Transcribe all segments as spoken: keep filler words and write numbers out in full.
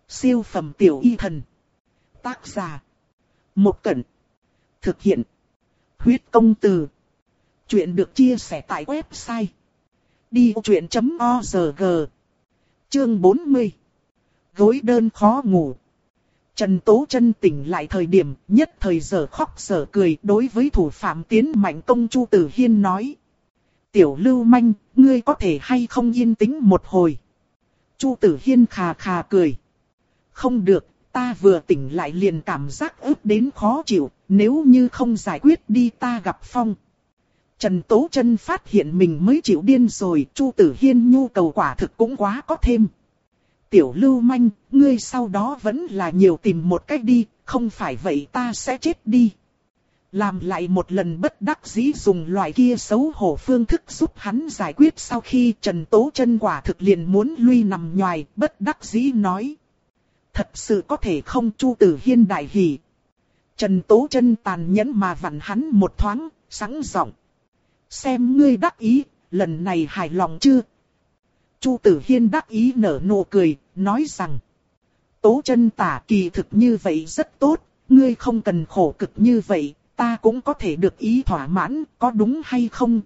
Siêu phẩm tiểu y thần. Tác giả. Một Cẩn. Thực hiện. Huyết công từ. Chuyện được chia sẻ tại website đi vô chuyện chấm org. Chương bốn mươi. Gối đơn khó ngủ. Trần Tố Chân tỉnh lại thời điểm nhất thời giờ khóc giờ cười, đối với thủ phạm tiến mạnh công Chu Tử Hiên nói: Tiểu lưu manh, ngươi có thể hay không yên tĩnh một hồi? Chu Tử Hiên khà khà cười. Không được, ta vừa tỉnh lại liền cảm giác ức đến khó chịu, nếu như không giải quyết đi ta gặp phong. Trần Tố Chân phát hiện mình mới chịu điên rồi, Chu Tử Hiên nhu cầu quả thực cũng quá có thêm. Tiểu lưu manh, ngươi sau đó vẫn là nhiều tìm một cách đi, không phải vậy ta sẽ chết đi. Làm lại một lần bất đắc dĩ dùng loại kia xấu hổ phương thức giúp hắn giải quyết, sau khi Trần Tố Chân quả thực liền muốn lui nằm nhoài, bất đắc dĩ nói: Thật sự có thể không? Chu Tử Hiên đại hỉ. Trần Tố Chân tàn nhẫn mà vặn hắn một thoáng, sẵn giọng: Xem ngươi đắc ý, lần này hài lòng chưa? Chu Tử Hiên đắc ý nở nụ cười, nói rằng: Tố Chân tả kỳ thực như vậy rất tốt, ngươi không cần khổ cực như vậy, ta cũng có thể được ý thỏa mãn, có đúng hay không?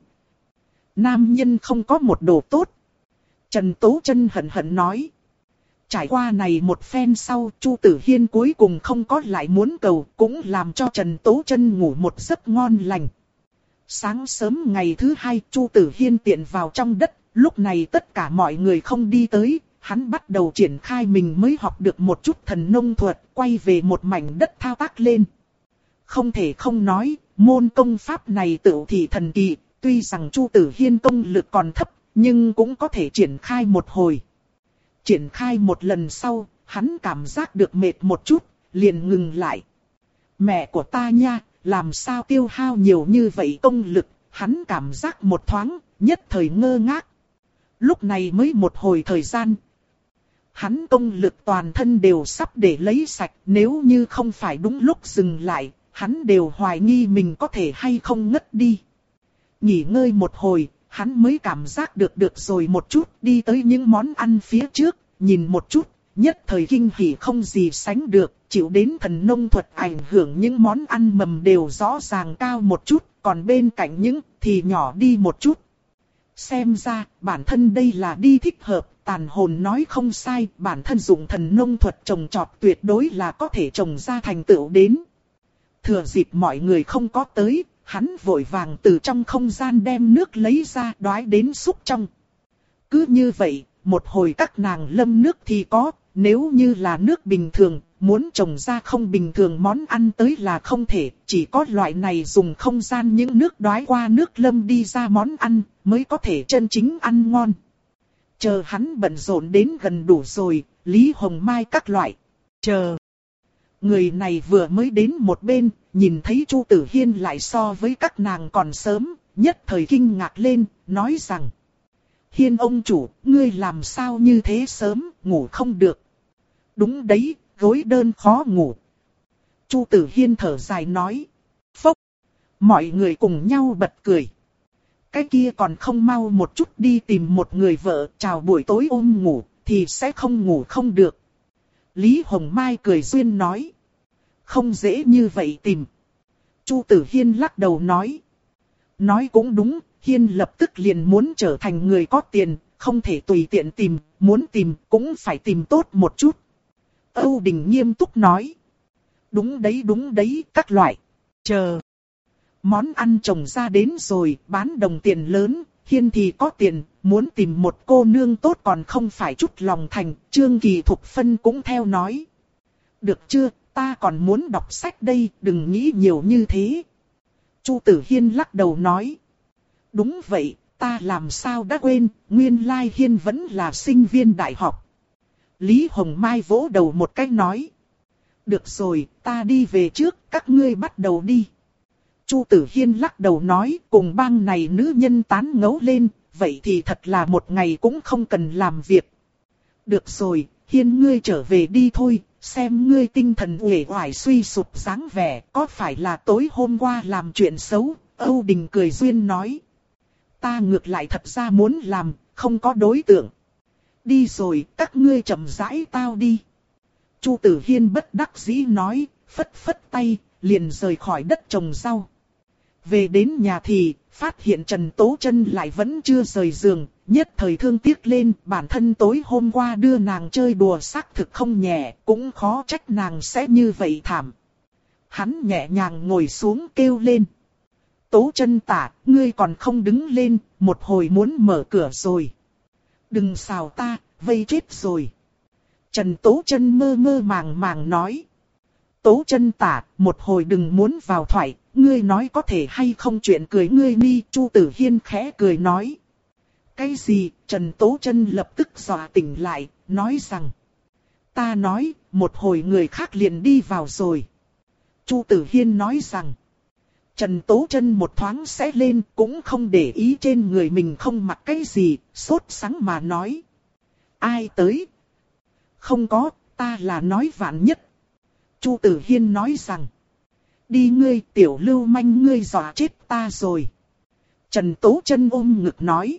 Nam nhân không có một đồ tốt. Trần Tố Chân hận hận nói. Trải qua này một phen sau, Chu Tử Hiên cuối cùng không có lại muốn cầu, cũng làm cho Trần Tố Chân ngủ một giấc ngon lành. Sáng sớm ngày thứ hai, Chu Tử Hiên tiện vào trong đất, lúc này tất cả mọi người không đi tới, hắn bắt đầu triển khai mình mới học được một chút thần nông thuật, quay về một mảnh đất thao tác lên. Không thể không nói, môn công pháp này tựu thị thần kỳ, tuy rằng Chu Tử Hiên công lực còn thấp, nhưng cũng có thể triển khai một hồi. Triển khai một lần sau, hắn cảm giác được mệt một chút, liền ngừng lại. Mẹ của ta nha, làm sao tiêu hao nhiều như vậy công lực? Hắn cảm giác một thoáng, nhất thời ngơ ngác. Lúc này mới một hồi thời gian, hắn công lực toàn thân đều sắp để lấy sạch, nếu như không phải đúng lúc dừng lại, hắn đều hoài nghi mình có thể hay không ngất đi. Nghỉ ngơi một hồi, hắn mới cảm giác được được rồi một chút, đi tới những món ăn phía trước, nhìn một chút, nhất thời kinh hỉ không gì sánh được, chịu đến thần nông thuật ảnh hưởng, những món ăn mầm đều rõ ràng cao một chút, còn bên cạnh những thì nhỏ đi một chút. Xem ra, bản thân đây là đi thích hợp, tàn hồn nói không sai, bản thân dùng thần nông thuật trồng trọt tuyệt đối là có thể trồng ra thành tựu đến. Thừa dịp mọi người không có tới, hắn vội vàng từ trong không gian đem nước lấy ra đoái đến xúc trong. Cứ như vậy, một hồi các nàng lâm nước thì có, nếu như là nước bình thường, muốn trồng ra không bình thường món ăn tới là không thể, chỉ có loại này dùng không gian những nước đoái qua nước lâm đi ra món ăn, mới có thể chân chính ăn ngon. Chờ hắn bận rộn đến gần đủ rồi, Lý Hồng Mai các loại. Chờ. Người này vừa mới đến một bên, nhìn thấy Chu Tử Hiên lại so với các nàng còn sớm, nhất thời kinh ngạc lên, nói rằng: Hiên ông chủ, ngươi làm sao như thế sớm, ngủ không được. Đúng đấy, gối đơn khó ngủ. Chu Tử Hiên thở dài nói. Phốc. Mọi người cùng nhau bật cười. Cái kia còn không mau một chút đi tìm một người vợ, chào buổi tối ôm ngủ, thì sẽ không ngủ không được. Lý Hồng Mai cười duyên nói. Không dễ như vậy tìm. Chu Tử Hiên lắc đầu nói. Nói cũng đúng, Hiên lập tức liền muốn trở thành người có tiền, không thể tùy tiện tìm, muốn tìm cũng phải tìm tốt một chút. Âu Đình nghiêm túc nói. Đúng đấy đúng đấy, các loại. Chờ. Món ăn trồng ra đến rồi, bán đồng tiền lớn, Hiên thì có tiền, muốn tìm một cô nương tốt còn không phải chút lòng thành, Trương Kỳ Thục Phân cũng theo nói. Được chưa, ta còn muốn đọc sách đây, đừng nghĩ nhiều như thế. Chu Tử Hiên lắc đầu nói. Đúng vậy, ta làm sao đã quên, nguyên lai Hiên vẫn là sinh viên đại học. Lý Hồng Mai vỗ đầu một cái nói. Được rồi, ta đi về trước, các ngươi bắt đầu đi. Chu Tử Hiên lắc đầu nói, cùng bang này nữ nhân tán ngấu lên, vậy thì thật là một ngày cũng không cần làm việc. Được rồi, Hiên ngươi trở về đi thôi, xem ngươi tinh thần uể oải suy sụp dáng vẻ, có phải là tối hôm qua làm chuyện xấu? Âu Đình cười duyên nói. Ta ngược lại thật ra muốn làm, không có đối tượng. Đi rồi, các ngươi chậm rãi tao đi. Chu Tử Hiên bất đắc dĩ nói, phất phất tay, liền rời khỏi đất trồng rau. Về đến nhà thì, phát hiện Trần Tố Trân lại vẫn chưa rời giường, nhất thời thương tiếc lên, bản thân tối hôm qua đưa nàng chơi đùa xác thực không nhẹ, cũng khó trách nàng sẽ như vậy thảm. Hắn nhẹ nhàng ngồi xuống kêu lên. Tố Trân tả, ngươi còn không đứng lên, một hồi muốn mở cửa rồi. Đừng xào ta, vây chết rồi. Trần Tố Trân mơ mơ màng màng nói. Tố Trân tả, một hồi đừng muốn vào thoại, ngươi nói có thể hay không chuyện cười ngươi ni. Chu Tử Hiên khẽ cười nói. Cái gì? Trần Tố Trân lập tức dọa tỉnh lại, nói rằng. Ta nói, một hồi người khác liền đi vào rồi. Chu Tử Hiên nói rằng. Trần Tố Trân một thoáng sẽ lên, cũng không để ý trên người mình không mặc cái gì, sốt sắng mà nói. Ai tới? Không có, ta là nói vạn nhất. Chu Tử Hiên nói rằng. Đi ngươi tiểu lưu manh ngươi dọa chết ta rồi. Trần Tố Trân ôm ngực nói.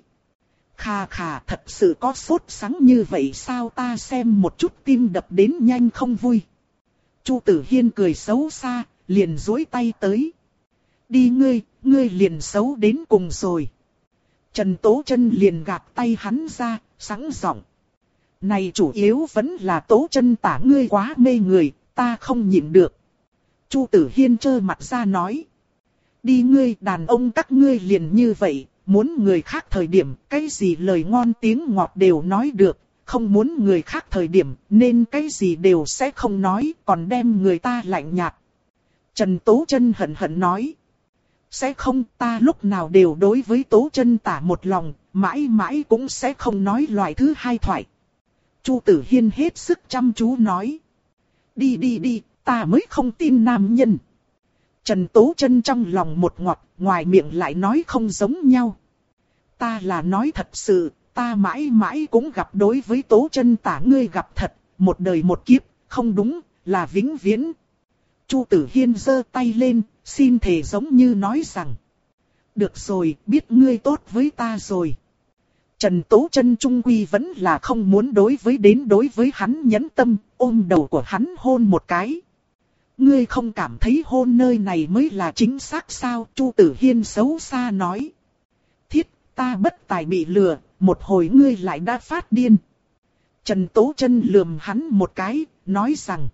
Khà khà thật sự có sốt sắng như vậy sao ta xem một chút tim đập đến nhanh không vui. Chu Tử Hiên cười xấu xa, liền duỗi tay tới. Đi ngươi, ngươi liền xấu đến cùng rồi. Trần Tố Trân liền gạt tay hắn ra, sẵn giọng. Này chủ yếu vẫn là Tố Trân tả ngươi quá mê người, ta không nhịn được. Chu Tử Hiên trơ mặt ra nói. Đi ngươi đàn ông các ngươi liền như vậy, muốn người khác thời điểm, cái gì lời ngon tiếng ngọt đều nói được, không muốn người khác thời điểm, nên cái gì đều sẽ không nói, còn đem người ta lạnh nhạt. Trần Tố Trân hận hận nói. Sẽ không, ta lúc nào đều đối với Tố Trân tả một lòng, mãi mãi cũng sẽ không nói loại thứ hai thoại. Chu Tử Hiên hết sức chăm chú nói. Đi đi đi, ta mới không tin nam nhân. Trần Tố Trân trong lòng một ngọt, ngoài miệng lại nói không giống nhau. Ta là nói thật sự, ta mãi mãi cũng gặp đối với Tố Trân tả ngươi gặp thật, một đời một kiếp, không đúng, là vĩnh viễn. Chu Tử Hiên giơ tay lên, xin thề giống như nói rằng. Được rồi, biết ngươi tốt với ta rồi. Trần Tố Trân trung quy vẫn là không muốn đối với đến đối với hắn nhẫn tâm, ôm đầu của hắn hôn một cái. Ngươi không cảm thấy hôn nơi này mới là chính xác sao? Chu Tử Hiên xấu xa nói. Thiết, ta bất tài bị lừa, một hồi ngươi lại đã phát điên. Trần Tố Trân lườm hắn một cái, nói rằng.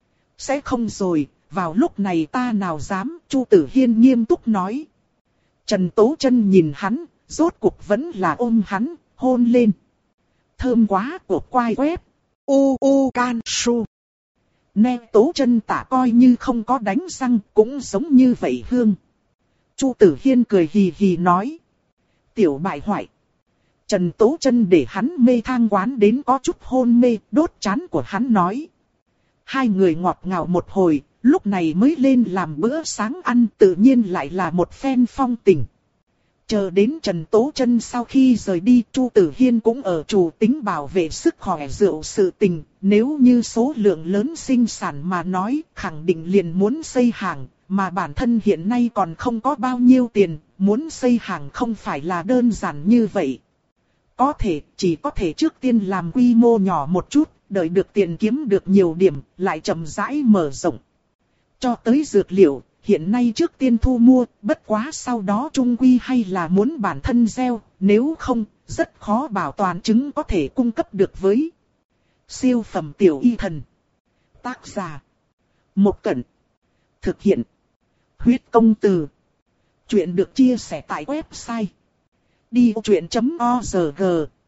Sẽ không rồi, vào lúc này ta nào dám, Chu Tử Hiên nghiêm túc nói. Trần Tố Trân nhìn hắn, rốt cuộc vẫn là ôm hắn, hôn lên. Thơm quá của quai quép. U u can su. Nè Tố Trân tả coi như không có đánh răng, cũng giống như vậy hương. Chu Tử Hiên cười hì hì nói. Tiểu bại hoại. Trần Tố Trân để hắn mê thang quán đến có chút hôn mê, đốt trán của hắn nói. Hai người ngọt ngào một hồi, lúc này mới lên làm bữa sáng ăn, tự nhiên lại là một phen phong tình. Chờ đến Trần Tố Trân sau khi rời đi, Chu Tử Hiên cũng ở chủ tính bảo vệ sức khỏe rượu sự tình. Nếu như số lượng lớn sinh sản mà nói, khẳng định liền muốn xây hàng, mà bản thân hiện nay còn không có bao nhiêu tiền, muốn xây hàng không phải là đơn giản như vậy. Có thể, chỉ có thể trước tiên làm quy mô nhỏ một chút, đợi được tiền kiếm được nhiều điểm, lại chậm rãi mở rộng. Cho tới dược liệu, hiện nay trước tiên thu mua, bất quá sau đó trung quy hay là muốn bản thân gieo, nếu không, rất khó bảo toàn chứng có thể cung cấp được với. Siêu phẩm tiểu y thần. Tác giả. Một Cẩn. Thực hiện. Huyết công từ. Chuyện được chia sẻ tại website. đi ô chuyện chấm org.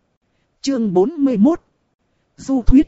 Chương bốn mươi mốt. Du thuyết.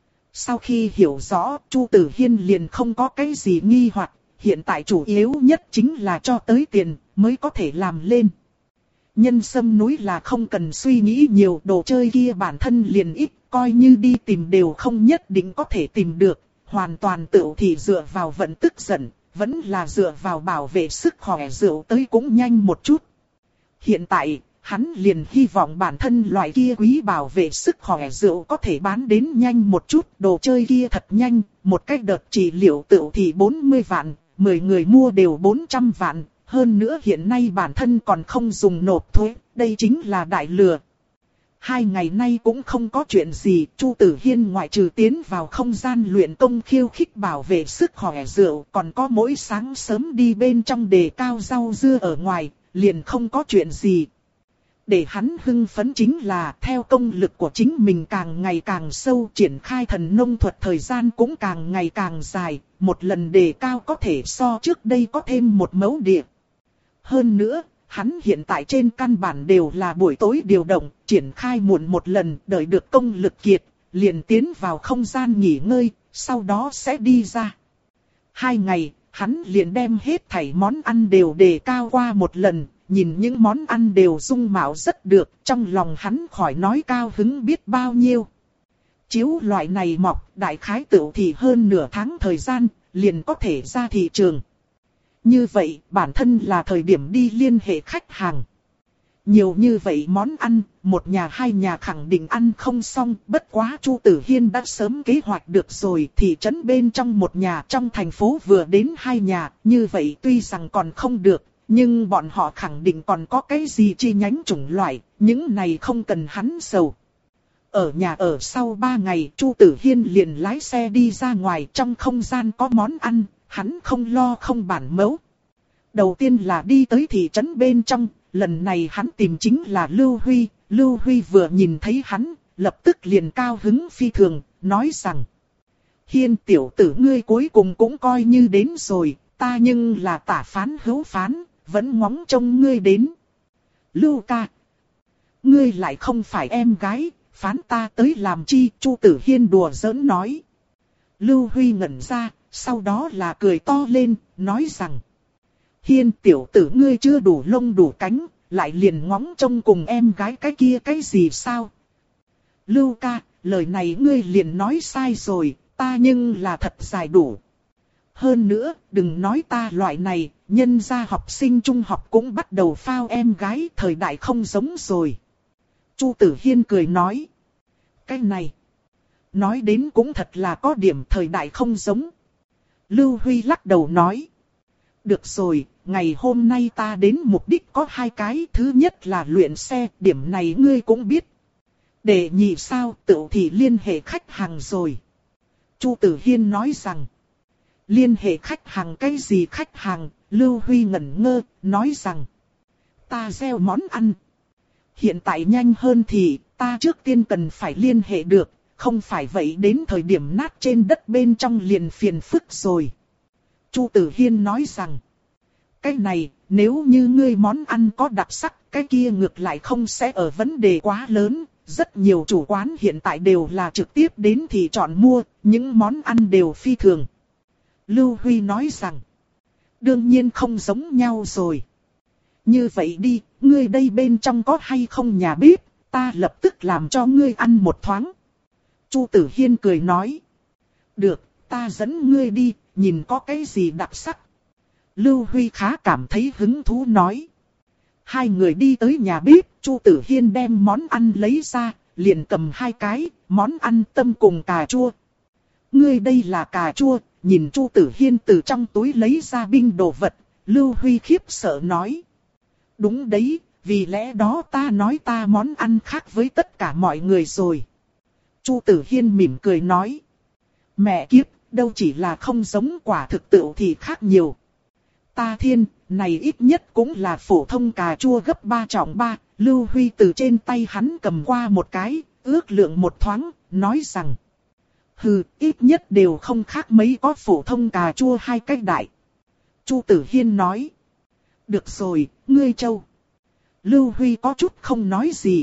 Sau khi hiểu rõ, Chu Tử Hiên liền không có cái gì nghi hoặc, hiện tại chủ yếu nhất chính là cho tới tiền mới có thể làm lên. Nhân sâm núi là không cần suy nghĩ nhiều, đồ chơi kia bản thân liền ít, coi như đi tìm đều không nhất định có thể tìm được, hoàn toàn tự thì dựa vào vận tức giận, vẫn là dựa vào bảo vệ sức khỏe rượu tới cũng nhanh một chút. Hiện tại, hắn liền hy vọng bản thân loại kia quý bảo vệ sức khỏe rượu có thể bán đến nhanh một chút, đồ chơi kia thật nhanh, một cách đợt trị liệu tự thì bốn mươi vạn, mười người mua đều bốn trăm vạn, hơn nữa hiện nay bản thân còn không dùng nộp thuế, đây chính là đại lừa. Hai ngày nay cũng không có chuyện gì, Chu Tử Hiên ngoại trừ tiến vào không gian luyện công khiêu khích bảo vệ sức khỏe rượu, còn có mỗi sáng sớm đi bên trong đề cao rau dưa ở ngoài, liền không có chuyện gì. Để hắn hưng phấn chính là theo công lực của chính mình càng ngày càng sâu, triển khai thần nông thuật thời gian cũng càng ngày càng dài, một lần đề cao có thể so trước đây có thêm một mẫu địa. Hơn nữa, hắn hiện tại trên căn bản đều là buổi tối điều động, triển khai muộn một lần, đợi được công lực kiệt, liền tiến vào không gian nghỉ ngơi, sau đó sẽ đi ra. Hai ngày, hắn liền đem hết thảy món ăn đều đề cao qua một lần, nhìn những món ăn đều dung mạo rất được, trong lòng hắn khỏi nói cao hứng biết bao nhiêu. Chiếu loại này mọc, đại khái tựu thì hơn nửa tháng thời gian, liền có thể ra thị trường. Như vậy, bản thân là thời điểm đi liên hệ khách hàng. Nhiều như vậy món ăn, một nhà hai nhà khẳng định ăn không xong, bất quá Chu Tử Hiên đã sớm kế hoạch được rồi, thị trấn bên trong một nhà, trong thành phố vừa đến hai nhà, như vậy tuy rằng còn không được, nhưng bọn họ khẳng định còn có cái gì chi nhánh chủng loại, những này không cần hắn sầu. Ở nhà ở sau ba ngày, Chu Tử Hiên liền lái xe đi ra ngoài, trong không gian có món ăn, hắn không lo không bản mẫu. Đầu tiên là đi tới thị trấn bên trong, lần này hắn tìm chính là Lưu Huy. Lưu Huy vừa nhìn thấy hắn, lập tức liền cao hứng phi thường, nói rằng: Hiên tiểu tử ngươi cuối cùng cũng coi như đến rồi, ta nhưng là tả phán hữu phán, vẫn ngóng trông ngươi đến. Lưu ca, ngươi lại không phải em gái, phán ta tới làm chi? Chu Tử Hiên đùa giỡn nói. Lưu Huy ngẩn ra, sau đó là cười to lên, nói rằng: Hiên tiểu tử ngươi chưa đủ lông đủ cánh, lại liền ngóng trông cùng em gái cái kia cái gì sao? Lưu ca, lời này ngươi liền nói sai rồi, ta nhưng là thật dài đủ. Hơn nữa, đừng nói ta loại này, nhân gia học sinh trung học cũng bắt đầu phao em gái, thời đại không giống rồi. Chu Tử Hiên cười nói. Cái này, nói đến cũng thật là có điểm thời đại không giống. Lưu Huy lắc đầu nói. Được rồi, ngày hôm nay ta đến mục đích có hai cái. Thứ nhất là luyện xe, điểm này ngươi cũng biết. Để nhị sao, tự thì liên hệ khách hàng rồi. Chu Tử Hiên nói rằng. Liên hệ khách hàng cái gì khách hàng? Lưu Huy ngẩn ngơ, nói rằng. Ta gieo món ăn. Hiện tại nhanh hơn thì, ta trước tiên cần phải liên hệ được. Không phải vậy đến thời điểm nát trên đất bên trong liền phiền phức rồi. Chu Tử Hiên nói rằng. Cái này, nếu như ngươi món ăn có đặc sắc, cái kia ngược lại không sẽ ở vấn đề quá lớn. Rất nhiều chủ quán hiện tại đều là trực tiếp đến thì chọn mua, những món ăn đều phi thường. Lưu Huy nói rằng. Đương nhiên không giống nhau rồi. Như vậy đi, ngươi đây bên trong có hay không nhà bếp, ta lập tức làm cho ngươi ăn một thoáng. Chu Tử Hiên cười nói. Được, ta dẫn ngươi đi, nhìn có cái gì đặc sắc. Lưu Huy khá cảm thấy hứng thú nói. Hai người đi tới nhà bếp, Chu Tử Hiên đem món ăn lấy ra, liền cầm hai cái, món ăn tâm cùng cà chua. Ngươi đây là cà chua, nhìn Chu Tử Hiên từ trong túi lấy ra binh đồ vật, Lưu Huy khiếp sợ nói. Đúng đấy, vì lẽ đó ta nói ta món ăn khác với tất cả mọi người rồi. Chu Tử Hiên mỉm cười nói. Mẹ kiếp, đâu chỉ là không giống quả thực tự thì khác nhiều. Ta thiên, này ít nhất cũng là phổ thông cà chua gấp ba trọng ba. Lưu Huy từ trên tay hắn cầm qua một cái, ước lượng một thoáng, nói rằng. Hừ, ít nhất đều không khác mấy có phổ thông cà chua hai cách đại. Chu Tử Hiên nói. Được rồi, ngươi Châu. Lưu Huy có chút không nói gì.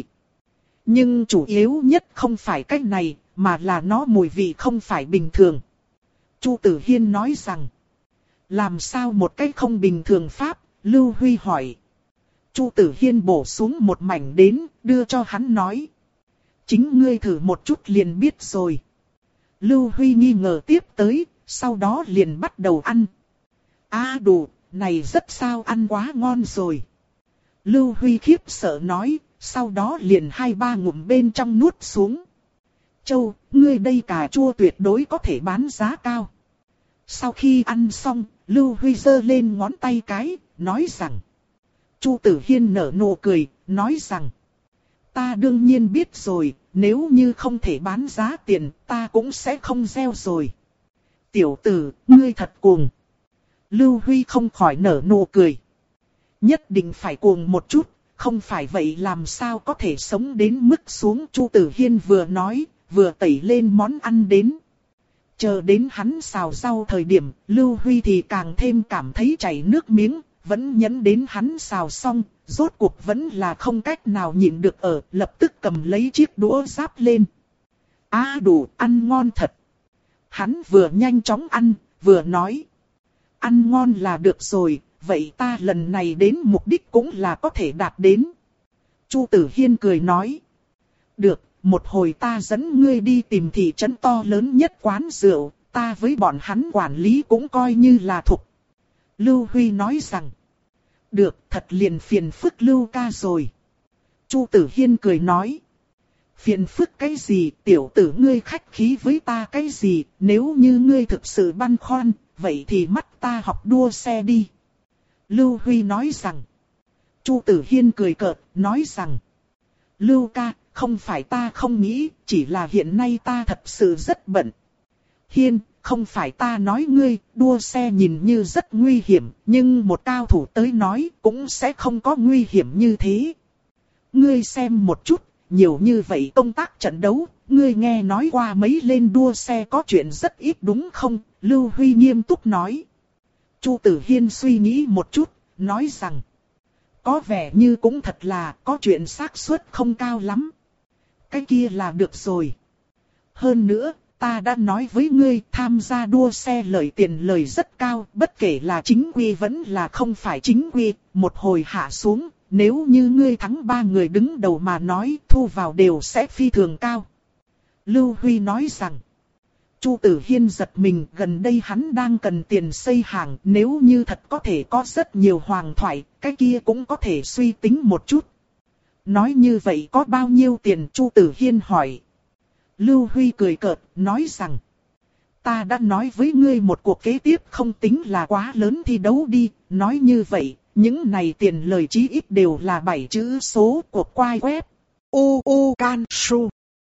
Nhưng chủ yếu nhất không phải cách này, mà là nó mùi vị không phải bình thường. Chu Tử Hiên nói rằng. Làm sao một cách không bình thường pháp? Lưu Huy hỏi. Chu Tử Hiên bổ xuống một mảnh đến, đưa cho hắn nói. Chính ngươi thử một chút liền biết rồi. Lưu Huy nghi ngờ tiếp tới, sau đó liền bắt đầu ăn. À đủ, này rất sao ăn quá ngon rồi. Lưu Huy khiếp sợ nói, sau đó liền hai ba ngụm bên trong nuốt xuống. Châu, ngươi đây cà chua tuyệt đối có thể bán giá cao. Sau khi ăn xong, Lưu Huy giơ lên ngón tay cái, nói rằng. Chu Tử Hiên nở nụ cười, nói rằng. ta đương nhiên biết rồi, nếu như không thể bán giá tiền, ta cũng sẽ không gieo rồi. Tiểu tử, ngươi thật cuồng. Lưu Huy không khỏi nở nụ cười. Nhất định phải cuồng một chút, không phải vậy làm sao có thể sống đến mức xuống. Chu Tử Hiên vừa nói, vừa tẩy lên món ăn đến. Chờ đến hắn xào rau thời điểm, Lưu Huy thì càng thêm cảm thấy chảy nước miếng, vẫn nhẫn đến hắn xào xong, rốt cuộc vẫn là không cách nào nhịn được ở, lập tức cầm lấy chiếc đũa giáp lên. Á đủ, ăn ngon thật. Hắn vừa nhanh chóng ăn, vừa nói. Ăn ngon là được rồi, vậy ta lần này đến mục đích cũng là có thể đạt đến. Chu Tử Hiên cười nói. Được, một hồi ta dẫn ngươi đi tìm thị trấn to lớn nhất quán rượu, ta với bọn hắn quản lý cũng coi như là thục. Lưu Huy nói rằng. Được, thật liền phiền phức Lưu ca rồi. Chu Tử Hiên cười nói. Phiền phức cái gì, tiểu tử ngươi khách khí với ta cái gì, nếu như ngươi thực sự băn khoăn, vậy thì mắt ta học đua xe đi. Lưu Huy nói rằng. Chu Tử Hiên cười cợt, nói rằng. Lưu ca, không phải ta không nghĩ, chỉ là hiện nay ta thật sự rất bận. Hiên, không phải ta nói ngươi, đua xe nhìn như rất nguy hiểm, nhưng một cao thủ tới nói cũng sẽ không có nguy hiểm như thế. Ngươi xem một chút, nhiều như vậy công tác trận đấu, ngươi nghe nói qua mấy lên đua xe có chuyện rất ít đúng không? Lưu Huy nghiêm túc nói. Chu Tử Hiên suy nghĩ một chút, nói rằng. Có vẻ như cũng thật là có chuyện xác suất không cao lắm. Cái kia là được rồi. Hơn nữa, ta đã nói với ngươi tham gia đua xe lời tiền lời rất cao, bất kể là chính quy vẫn là không phải chính quy, một hồi hạ xuống, nếu như ngươi thắng ba người đứng đầu mà nói thu vào đều sẽ phi thường cao. Lưu Huy nói rằng. Chu Tử Hiên giật mình, gần đây hắn đang cần tiền xây hàng, nếu như thật có thể có rất nhiều hoàng thoại, cái kia cũng có thể suy tính một chút. Nói như vậy có bao nhiêu tiền? Chu Tử Hiên hỏi. Lưu Huy cười cợt, nói rằng. Ta đã nói với ngươi một cuộc kế tiếp không tính là quá lớn thi đấu đi, nói như vậy, những này tiền lời chí ít đều là bảy chữ số cuộc quay web. U U Can Su.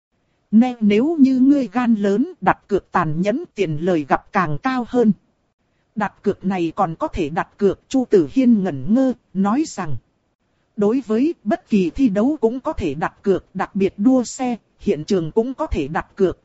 Nè, nếu như ngươi gan lớn đặt cược tàn nhẫn tiền lời gặp càng cao hơn. Đặt cược này còn có thể đặt cược. Chu Tử Hiên ngẩn ngơ, nói rằng. Đối với bất kỳ thi đấu cũng có thể đặt cược, đặc biệt đua xe, hiện trường cũng có thể đặt cược.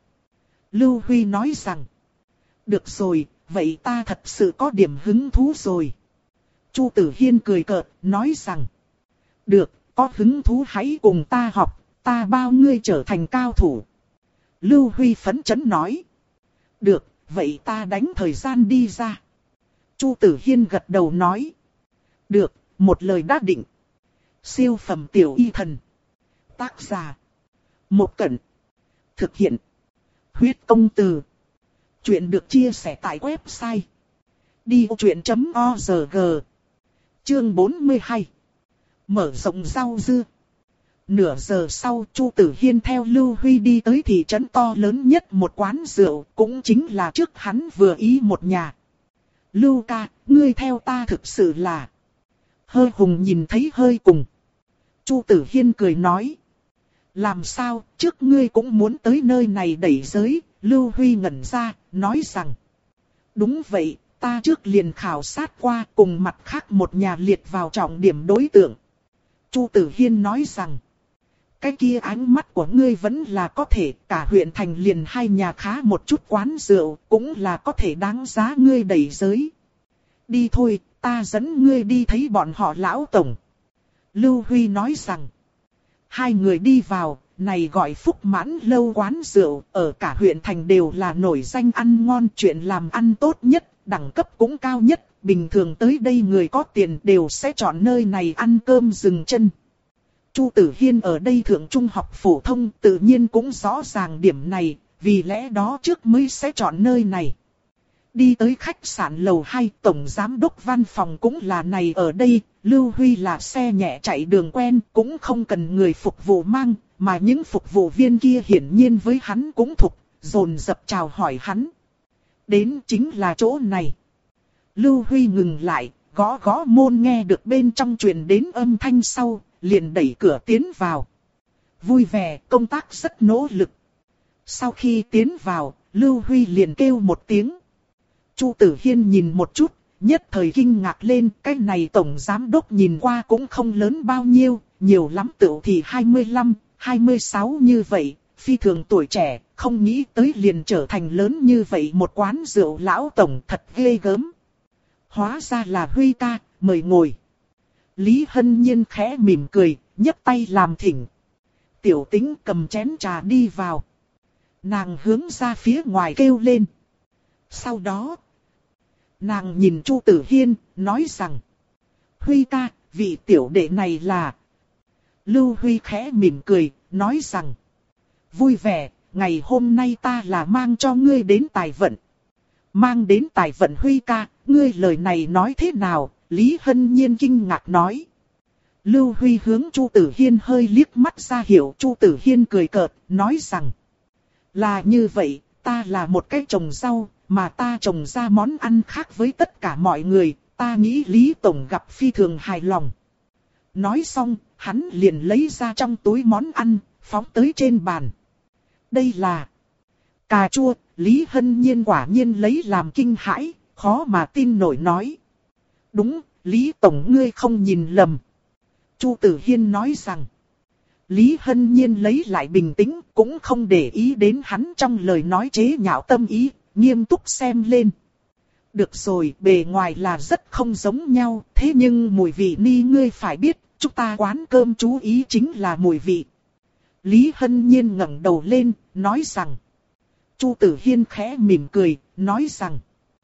Lưu Huy nói rằng. Được rồi, vậy ta thật sự có điểm hứng thú rồi. Chu Tử Hiên cười cợt, nói rằng. Được, có hứng thú hãy cùng ta học, ta bao ngươi trở thành cao thủ. Lưu Huy phấn chấn nói. Được, vậy ta đánh thời gian đi ra. Chu Tử Hiên gật đầu nói. Được, một lời đã định. Siêu phẩm tiểu y thần. Tác giả. Một Cẩn. Thực hiện. Huyết công từ. Chuyện được chia sẻ tại website. đi ô chuyện chấm o rờ giê. Chương bốn mươi hai. Mở rộng rau dưa. Nửa giờ sau, Chu Tử Hiên theo Lưu Huy đi tới thị trấn to lớn nhất một quán rượu, cũng chính là trước hắn vừa ý một nhà. Lưu ca, ngươi theo ta thực sự là. Hơi hùng nhìn thấy hơi cùng. Chu Tử Hiên cười nói. Làm sao, trước ngươi cũng muốn tới nơi này đẩy giới? Lưu Huy ngẩn ra, nói rằng. Đúng vậy, ta trước liền khảo sát qua cùng mặt khác một nhà liệt vào trọng điểm đối tượng. Chu Tử Hiên nói rằng. Cái kia ánh mắt của ngươi vẫn là có thể, cả huyện thành liền hai nhà khá một chút quán rượu, cũng là có thể đáng giá ngươi đẩy giới. Đi thôi, ta dẫn ngươi đi thấy bọn họ lão tổng. Lưu Huy nói rằng. Hai người đi vào, này gọi Phúc Mãn lâu quán rượu, ở cả huyện thành đều là nổi danh ăn ngon, chuyện làm ăn tốt nhất, đẳng cấp cũng cao nhất, bình thường tới đây người có tiền đều sẽ chọn nơi này ăn cơm dừng chân. Chu Tử Hiên ở đây thượng trung học phổ thông tự nhiên cũng rõ ràng điểm này, vì lẽ đó trước mới sẽ chọn nơi này. Đi tới khách sạn lầu hai, tổng giám đốc văn phòng cũng là này ở đây, Lưu Huy là xe nhẹ chạy đường quen, cũng không cần người phục vụ mang, mà những phục vụ viên kia hiển nhiên với hắn cũng thuộc, dồn dập chào hỏi hắn. Đến chính là chỗ này. Lưu Huy ngừng lại, gõ gõ môn, nghe được bên trong truyền đến âm thanh sau, liền đẩy cửa tiến vào. vui vẻ, công tác rất nỗ lực. Sau khi tiến vào, Lưu Huy liền kêu một tiếng. Chu Tử Hiên nhìn một chút, nhất thời kinh ngạc lên, cái này tổng giám đốc nhìn qua cũng không lớn bao nhiêu, nhiều lắm tựu thì hai mươi lăm, hai mươi sáu như vậy, phi thường tuổi trẻ, không nghĩ tới liền trở thành lớn như vậy một quán rượu lão tổng, thật ghê gớm. Hóa ra là Huy ca, mời ngồi. Lý Hân Nhiên khẽ mỉm cười, nhấc tay làm thỉnh. Tiểu Tĩnh cầm chén trà đi vào. Nàng hướng ra phía ngoài kêu lên. Sau đó, nàng nhìn Chu Tử Hiên, nói rằng. Huy ca, vị tiểu đệ này là... Lưu Huy khẽ mỉm cười, nói rằng. Vui vẻ, ngày hôm nay ta là mang cho ngươi đến tài vận. Mang đến tài vận Huy ca, ngươi lời này nói thế nào? Lý Hân Nhiên kinh ngạc nói. Lưu Huy hướng Chu Tử Hiên hơi liếc mắt ra hiểu. Chu Tử Hiên cười cợt, nói rằng. Là như vậy, ta là một cái trồng rau, mà ta trồng ra món ăn khác với tất cả mọi người, ta nghĩ Lý Tổng gặp phi thường hài lòng. Nói xong, hắn liền lấy ra trong túi món ăn, phóng tới trên bàn. Đây là cà chua, Lý Hân Nhiên quả nhiên lấy làm kinh hãi, khó mà tin nổi nói. Đúng, Lý Tổng ngươi không nhìn lầm. Chu Tử Hiên nói rằng. Lý Hân Nhiên lấy lại bình tĩnh, cũng không để ý đến hắn trong lời nói chế nhạo tâm ý, nghiêm túc xem lên. Được rồi, bề ngoài là rất không giống nhau, thế nhưng mùi vị ni ngươi phải biết, chúng ta quán cơm chú ý chính là mùi vị. Lý Hân Nhiên ngẩng đầu lên, nói rằng. Chu Tử Hiên khẽ mỉm cười, nói rằng.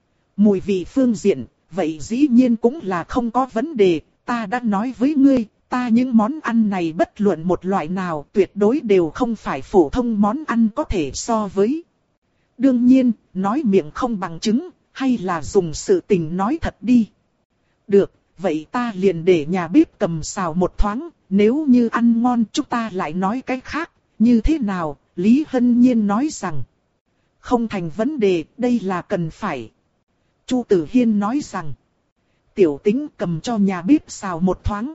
Mùi vị phương diện, vậy dĩ nhiên cũng là không có vấn đề, ta đã nói với ngươi. Ta những món ăn này bất luận một loại nào tuyệt đối đều không phải phổ thông món ăn có thể so với. Đương nhiên, nói miệng không bằng chứng, hay là dùng sự tình nói thật đi. Được, vậy ta liền để nhà bếp cầm xào một thoáng, nếu như ăn ngon chúng ta lại nói cái khác, như thế nào? Lý Hân Nhiên nói rằng. Không thành vấn đề, đây là cần phải. Chu Tử Hiên nói rằng. Tiểu Tĩnh cầm cho nhà bếp xào một thoáng.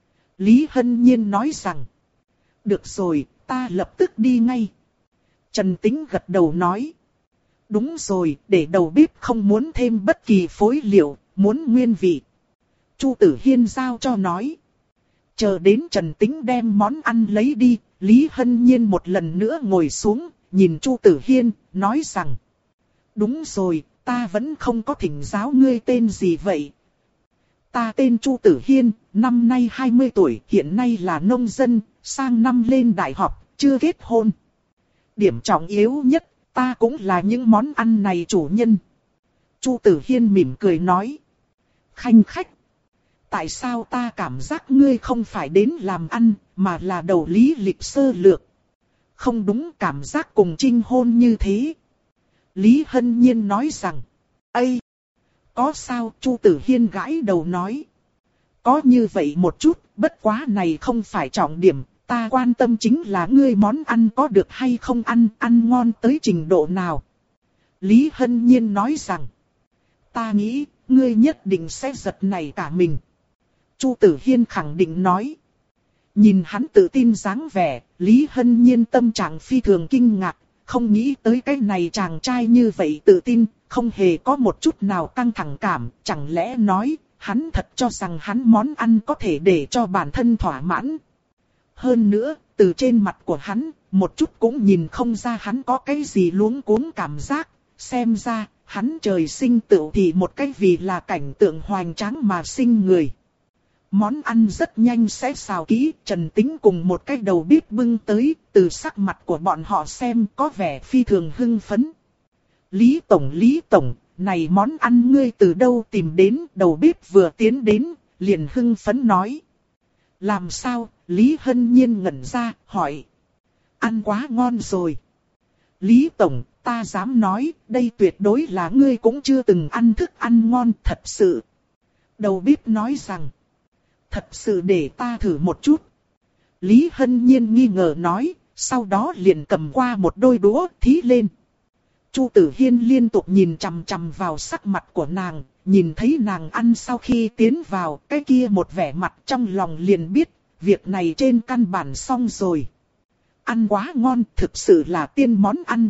Lý Hân Nhiên nói rằng. Được rồi, ta lập tức đi ngay. Trần Tĩnh gật đầu nói. Đúng rồi, để đầu bếp không muốn thêm bất kỳ phối liệu, muốn nguyên vị. Chu Tử Hiên giao cho nói. Chờ đến Trần Tĩnh đem món ăn lấy đi, Lý Hân Nhiên một lần nữa ngồi xuống, nhìn Chu Tử Hiên, nói rằng. Đúng rồi, ta vẫn không có thỉnh giáo ngươi tên gì vậy. Ta tên Chu Tử Hiên, năm nay hai mươi tuổi, hiện nay là nông dân, sang năm lên đại học, chưa kết hôn. Điểm trọng yếu nhất, ta cũng là những món ăn này chủ nhân. Chu Tử Hiên mỉm cười nói. Khanh khách. Tại sao ta cảm giác ngươi không phải đến làm ăn, mà là đầu lý lịch sơ lược. Không đúng, cảm giác cùng trinh hôn như thế. Lý Hân Nhiên nói rằng. Ây! Có sao? Chu Tử Hiên gãi đầu nói. Có như vậy một chút, bất quá này không phải trọng điểm. Ta quan tâm chính là ngươi món ăn có được hay không ăn, ăn ngon tới trình độ nào. Lý Hân Nhiên nói rằng. Ta nghĩ, ngươi nhất định sẽ giật nảy cả mình. Chu Tử Hiên khẳng định nói. Nhìn hắn tự tin dáng vẻ, Lý Hân Nhiên tâm trạng phi thường kinh ngạc. Không nghĩ tới cái này chàng trai như vậy tự tin, không hề có một chút nào căng thẳng cảm. Chẳng lẽ nói, hắn thật cho rằng hắn món ăn có thể để cho bản thân thỏa mãn. Hơn nữa, từ trên mặt của hắn, một chút cũng nhìn không ra hắn có cái gì luống cuống cảm giác. Xem ra, hắn trời sinh tựu thì một cái vì là cảnh tượng hoành tráng mà sinh người. Món ăn rất nhanh sẽ xào kỹ, Trần Tĩnh cùng một cái đầu bếp bưng tới, từ sắc mặt của bọn họ xem có vẻ phi thường hưng phấn. Lý Tổng, Lý Tổng, này món ăn ngươi từ đâu tìm đến? Đầu bếp vừa tiến đến, liền hưng phấn nói. Làm sao? Lý Hân Nhiên ngẩn ra, hỏi. Ăn quá ngon rồi. Lý Tổng, ta dám nói, đây tuyệt đối là ngươi cũng chưa từng ăn thức ăn ngon thật sự. Đầu bếp nói rằng. Thật sự để ta thử một chút. Lý Hân Nhiên nghi ngờ nói, sau đó liền cầm qua một đôi đũa thí lên. Chu Tử Hiên liên tục nhìn chằm chằm vào sắc mặt của nàng, nhìn thấy nàng ăn sau khi tiến vào, cái kia một vẻ mặt trong lòng liền biết, việc này trên căn bản xong rồi. ăn quá ngon, thực sự là tiên món ăn.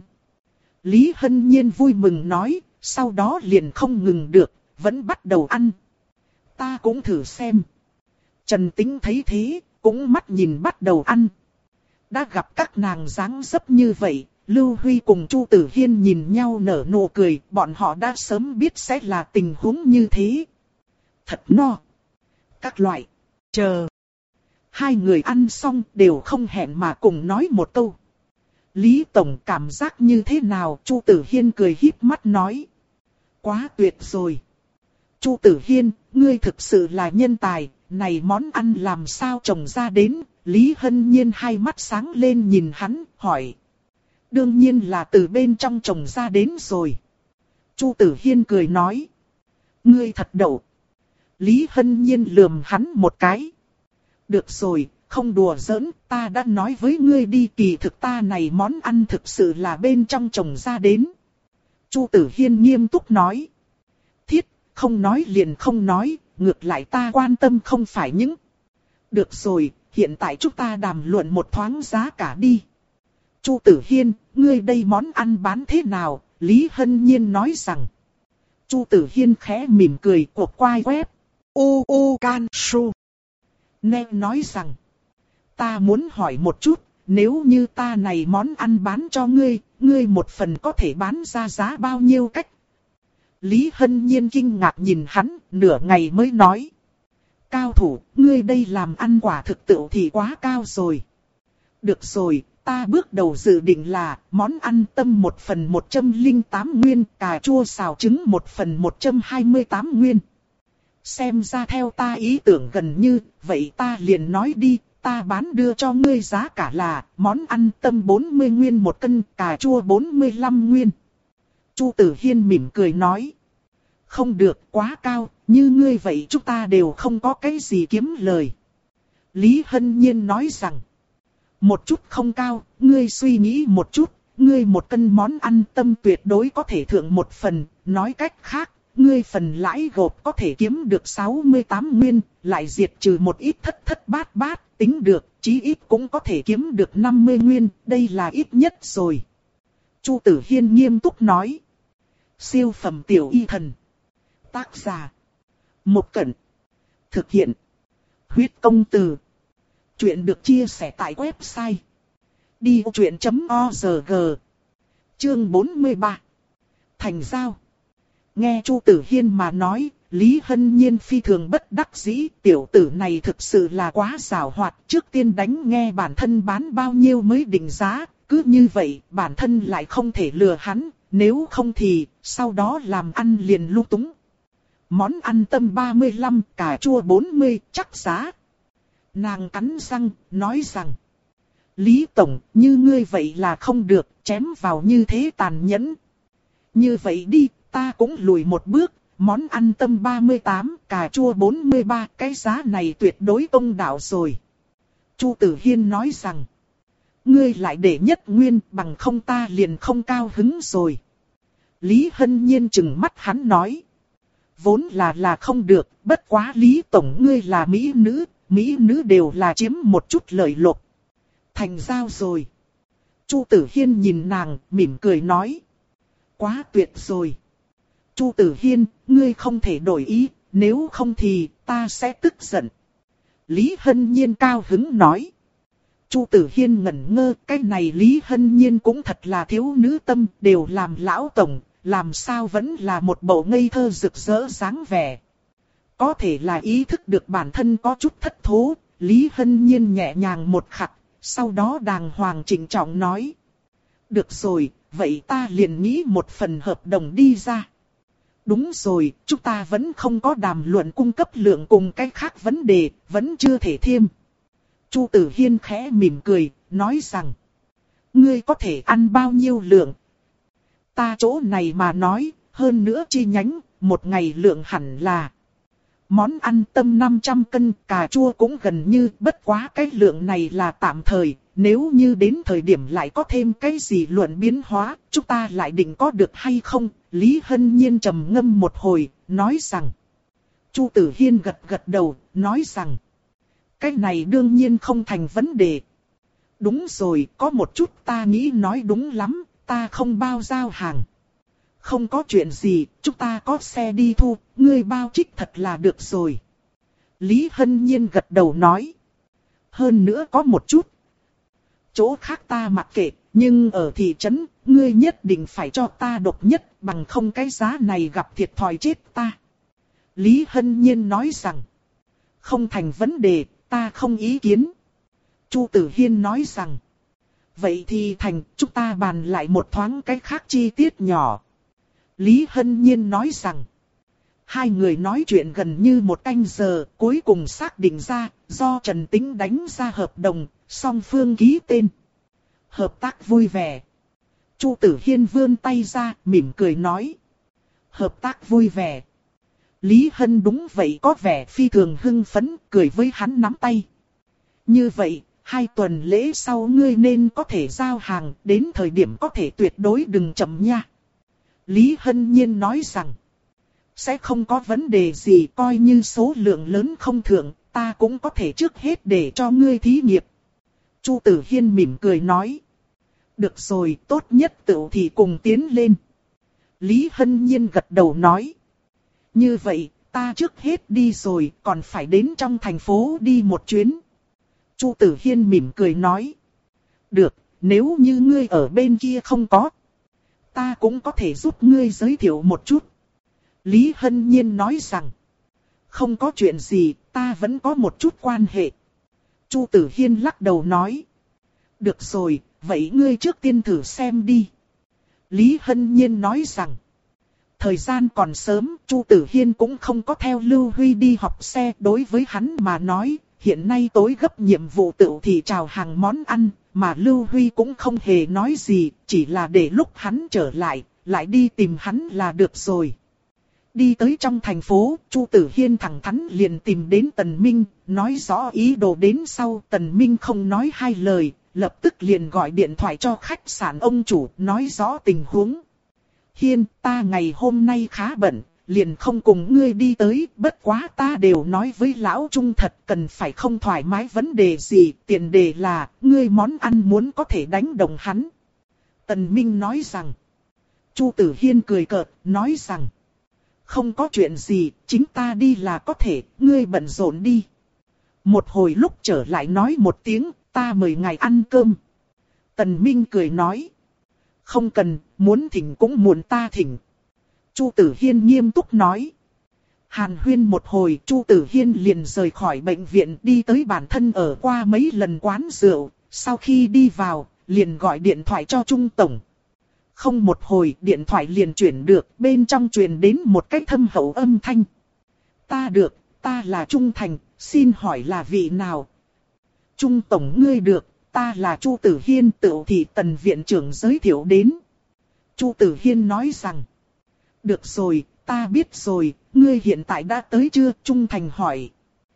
Lý Hân Nhiên vui mừng nói, sau đó liền không ngừng được, vẫn bắt đầu ăn. Ta cũng thử xem. Trần Tĩnh thấy thế, cũng mắt nhìn bắt đầu ăn. Đã gặp các nàng dáng dấp như vậy, Lưu Huy cùng Chu Tử Hiên nhìn nhau nở nụ cười, bọn họ đã sớm biết sẽ là tình huống như thế. Thật no. Các loại. Chờ. Hai người ăn xong đều không hẹn mà cùng nói một câu. Lý Tổng cảm giác như thế nào? Chu Tử Hiên cười híp mắt nói. Quá tuyệt rồi. Chu Tử Hiên, ngươi thực sự là nhân tài, này món ăn làm sao trồng ra đến? Lý Hân Nhiên hai mắt sáng lên nhìn hắn, hỏi. Đương nhiên là từ bên trong trồng ra đến rồi. Chu Tử Hiên cười nói. Ngươi thật đậu. Lý Hân Nhiên lườm hắn một cái. Được rồi, không đùa giỡn, ta đã nói với ngươi đi, kỳ thực ta này món ăn thực sự là bên trong trồng ra đến. Chu Tử Hiên nghiêm túc nói. Thiết, không nói liền không nói, ngược lại ta quan tâm không phải những. Được rồi, hiện tại chúng ta đàm luận một thoáng giá cả đi. Chu Tử Hiên, ngươi đây món ăn bán thế nào? Lý Hân Nhiên nói rằng. Chu Tử Hiên khẽ mỉm cười, cộp quai quép. U u can su. Nè nói rằng. Ta muốn hỏi một chút, nếu như ta này món ăn bán cho ngươi, ngươi một phần có thể bán ra giá bao nhiêu cách? Lý Hân Nhiên kinh ngạc nhìn hắn, nửa ngày mới nói. Cao thủ, ngươi đây làm ăn quả thực tự thì quá cao rồi. Được rồi, ta bước đầu dự định là món ăn tâm một phần một trăm lẻ tám nguyên, cà chua xào trứng một phần một trăm hai mươi tám nguyên. Xem ra theo ta ý tưởng gần như, vậy ta liền nói đi, ta bán đưa cho ngươi giá cả là món ăn tâm bốn mươi nguyên một cân, cà chua bốn mươi lăm nguyên. Chu Tử Hiên mỉm cười nói. Không được, quá cao, như ngươi vậy chúng ta đều không có cái gì kiếm lời. Lý Hân Nhiên nói rằng. Một chút không cao, ngươi suy nghĩ một chút, ngươi một cân món ăn tâm tuyệt đối có thể thượng một phần, nói cách khác, ngươi phần lãi gộp có thể kiếm được sáu mươi tám nguyên, lại diệt trừ một ít thất thất bát bát, tính được, chí ít cũng có thể kiếm được năm mươi nguyên, đây là ít nhất rồi. Chu Tử Hiên nghiêm túc nói. Siêu phẩm tiểu y thần. Tác giả. Một Cẩn. Thực hiện. Huyết công từ. Chuyện được chia sẻ tại website đi vô chuyện chấm org. Chương bốn mươi ba. Thành giao. Nghe Chu Tử Hiên mà nói, Lý Hân Nhiên phi thường bất đắc dĩ, tiểu tử này thực sự là quá giàu hoạt, trước tiên đánh nghe bản thân bán bao nhiêu mới định giá, cứ như vậy bản thân lại không thể lừa hắn, nếu không thì sau đó làm ăn liền lung túng. Món ăn tâm ba mươi lăm, cà chua bốn mươi, chắc giá. Nàng cắn răng, nói rằng. Lý Tổng, như ngươi vậy là không được, chém vào như thế tàn nhẫn. Như vậy đi, ta cũng lùi một bước, món ăn tâm ba mươi tám, cà chua bốn mươi ba, cái giá này tuyệt đối công đạo rồi. Chu Tử Hiên nói rằng. Ngươi lại để nhất nguyên, bằng không ta liền không cao hứng rồi. Lý Hân Nhiên chừng mắt hắn nói. Vốn là là không được, bất quá Lý Tổng ngươi là mỹ nữ, mỹ nữ đều là chiếm một chút lợi lộc. Thành giao rồi. Chu Tử Hiên nhìn nàng, mỉm cười nói. Quá tuyệt rồi. Chu Tử Hiên, ngươi không thể đổi ý, nếu không thì ta sẽ tức giận. Lý Hân Nhiên cao hứng nói. Chu Tử Hiên ngẩn ngơ, cái này Lý Hân Nhiên cũng thật là thiếu nữ tâm, đều làm lão tổng, làm sao vẫn là một bộ ngây thơ rực rỡ dáng vẻ. Có thể là ý thức được bản thân có chút thất thố, Lý Hân Nhiên nhẹ nhàng một khắc, sau đó đàng hoàng trịnh trọng nói. Được rồi, vậy ta liền nghĩ một phần hợp đồng đi ra. Đúng rồi, chúng ta vẫn không có đàm luận cung cấp lượng cùng cái khác vấn đề, vẫn chưa thể thêm. Chu Tử Hiên khẽ mỉm cười, nói rằng. Ngươi có thể ăn bao nhiêu lượng? Ta chỗ này mà nói, hơn nữa chi nhánh, một ngày lượng hẳn là. Món ăn tâm năm trăm cân, cà chua cũng gần như, bất quá cái lượng này là tạm thời, nếu như đến thời điểm lại có thêm cái gì luận biến hóa, chúng ta lại định có được hay không? Lý Hân Nhiên trầm ngâm một hồi, nói rằng. Chu Tử Hiên gật gật đầu, nói rằng. Cái này đương nhiên không thành vấn đề. Đúng rồi, có một chút ta nghĩ nói đúng lắm, ta không bao giao hàng. Không có chuyện gì, chúng ta có xe đi thu, ngươi bao trích thật là được rồi. Lý Hân Nhiên gật đầu nói. Hơn nữa có một chút. Chỗ khác ta mặc kệ, nhưng ở thị trấn, ngươi nhất định phải cho ta độc nhất, bằng không cái giá này gặp thiệt thòi chết ta. Lý Hân Nhiên nói rằng. Không thành vấn đề, ta không ý kiến. Chu Tử Hiên nói rằng. Vậy thì thành, chúng ta bàn lại một thoáng cái khác chi tiết nhỏ. Lý Hân Nhiên nói rằng. Hai người nói chuyện gần như một canh giờ, cuối cùng xác định ra, do Trần Tĩnh đánh ra hợp đồng, song phương ký tên. Hợp tác vui vẻ. Chu Tử Hiên vươn tay ra, mỉm cười nói. Hợp tác vui vẻ. Lý Hân đúng vậy có vẻ phi thường hưng phấn, cười với hắn nắm tay. Như vậy, hai tuần lễ sau ngươi nên có thể giao hàng, đến thời điểm có thể tuyệt đối đừng chậm nha. Lý Hân Nhiên nói rằng. Sẽ không có vấn đề gì, coi như số lượng lớn không thượng, ta cũng có thể trước hết để cho ngươi thí nghiệm. Chu Tử Hiên mỉm cười nói. Được rồi, tốt nhất tựu thì cùng tiến lên. Lý Hân Nhiên gật đầu nói. Như vậy, ta trước hết đi rồi, còn phải đến trong thành phố đi một chuyến. Chu Tử Hiên mỉm cười nói. Được, nếu như ngươi ở bên kia không có, ta cũng có thể giúp ngươi giới thiệu một chút. Lý Hân Nhiên nói rằng. Không có chuyện gì, ta vẫn có một chút quan hệ. Chu Tử Hiên lắc đầu nói. Được rồi, vậy ngươi trước tiên thử xem đi. Lý Hân Nhiên nói rằng. Thời gian còn sớm, Chu Tử Hiên cũng không có theo Lưu Huy đi học xe. Đối với hắn mà nói, hiện nay tối gấp nhiệm vụ tự thì chào hàng món ăn. Mà Lưu Huy cũng không hề nói gì, chỉ là để lúc hắn trở lại, lại đi tìm hắn là được rồi. Đi tới trong thành phố, Chu Tử Hiên thẳng thắn liền tìm đến Tần Minh, nói rõ ý đồ đến sau. Tần Minh không nói hai lời, lập tức liền gọi điện thoại cho khách sạn ông chủ, nói rõ tình huống. Hiên, ta ngày hôm nay khá bận, liền không cùng ngươi đi tới, bất quá ta đều nói với lão Trung thật cần phải không thoải mái vấn đề gì, tiền đề là, ngươi món ăn muốn có thể đánh đồng hắn. Tần Minh nói rằng. Chu Tử Hiên cười cợt, nói rằng. Không có chuyện gì, chính ta đi là có thể, ngươi bận rộn đi. Một hồi lúc trở lại nói một tiếng, ta mời ngài ăn cơm. Tần Minh cười nói. Không cần, muốn thỉnh cũng muốn ta thỉnh. Chu Tử Hiên nghiêm túc nói. Hàn huyên một hồi, Chu Tử Hiên liền rời khỏi bệnh viện đi tới bản thân ở qua mấy lần quán rượu. Sau khi đi vào, liền gọi điện thoại cho Trung Tổng. Không một hồi, điện thoại liền chuyển được, bên trong truyền đến một cái thâm hậu âm thanh. Ta được, ta là Trung Thành, xin hỏi là vị nào? Trung Tổng ngươi được, ta là Chu Tử Hiên, tựu thị Tần viện trưởng giới thiệu đến. Chu Tử Hiên nói rằng. Được rồi, ta biết rồi, ngươi hiện tại đã tới chưa? Trung Thành hỏi.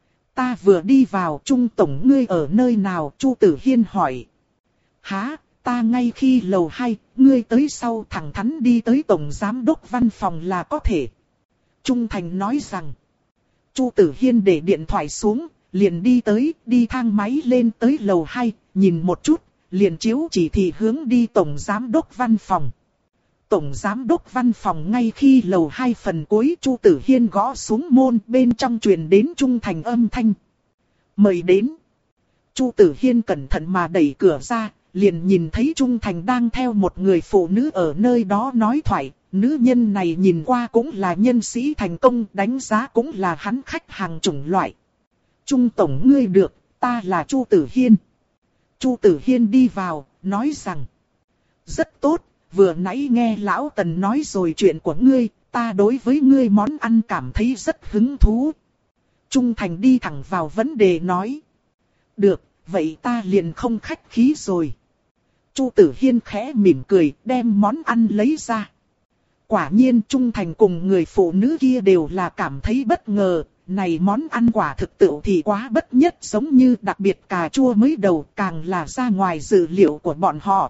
Ta vừa đi vào, Trung Tổng ngươi ở nơi nào? Chu Tử Hiên hỏi. Hả? Ta ngay khi lầu hai, ngươi tới sau thẳng thắn đi tới Tổng Giám đốc văn phòng là có thể. Trung Thành nói rằng. Chu Tử Hiên để điện thoại xuống, liền đi tới, đi thang máy lên tới lầu hai, nhìn một chút, liền chiếu chỉ thị hướng đi Tổng Giám đốc văn phòng. Tổng Giám đốc văn phòng ngay khi lầu hai phần cuối, Chu Tử Hiên gõ xuống môn, bên trong truyền đến Trung Thành âm thanh. Mời đến. Chu Tử Hiên cẩn thận mà đẩy cửa ra. Liền nhìn thấy Trung Thành đang theo một người phụ nữ ở nơi đó nói thoại, nữ nhân này nhìn qua cũng là nhân sĩ thành công, đánh giá cũng là hắn khách hàng chủng loại. Trung Tổng ngươi được, ta là Chu Tử Hiên. Chu Tử Hiên đi vào, nói rằng. Rất tốt, vừa nãy nghe Lão Tần nói rồi chuyện của ngươi, ta đối với ngươi món ăn cảm thấy rất hứng thú. Trung Thành đi thẳng vào vấn đề nói. Được, vậy ta liền không khách khí rồi. Chu Tử Hiên khẽ mỉm cười, đem món ăn lấy ra. Quả nhiên Trung Thành cùng người phụ nữ kia đều là cảm thấy bất ngờ. Này món ăn quả thực tự thì quá bất nhất, giống như đặc biệt cà chua mới đầu, càng là ra ngoài dự liệu của bọn họ.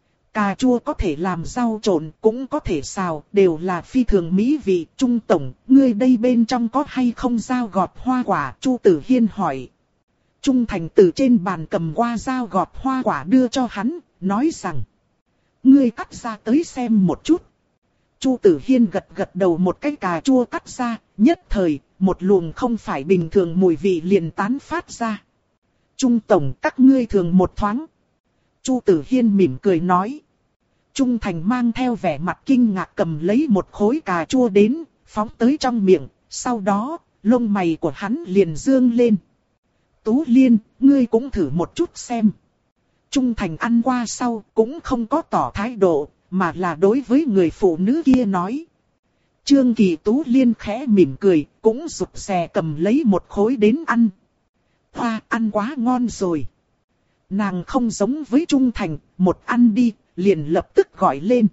Cà chua có thể làm rau trộn, cũng có thể xào, đều là phi thường mỹ vị. Trung Tổng, ngươi đây bên trong có hay không dao gọt hoa quả? Chu Tử Hiên hỏi. Trung Thành từ trên bàn cầm qua dao gọt hoa quả đưa cho hắn, nói rằng. Ngươi cắt ra tới xem một chút. Chu Tử Hiên gật gật đầu, một cái cà chua cắt ra, nhất thời, một luồng không phải bình thường mùi vị liền tán phát ra. Trung tổng, các ngươi thường một thoáng. Chu Tử Hiên mỉm cười nói. Trung Thành mang theo vẻ mặt kinh ngạc cầm lấy một khối cà chua đến, phóng tới trong miệng, sau đó, lông mày của hắn liền dương lên. Tú Liên, ngươi cũng thử một chút xem. Trung Thành ăn qua sau, cũng không có tỏ thái độ, mà là đối với người phụ nữ kia nói. Trương Kỳ Tú Liên khẽ mỉm cười, cũng rụt rè cầm lấy một khối đến ăn. Hoa, ăn quá ngon rồi. Nàng không giống với Trung Thành, một ăn đi, liền lập tức gọi lên.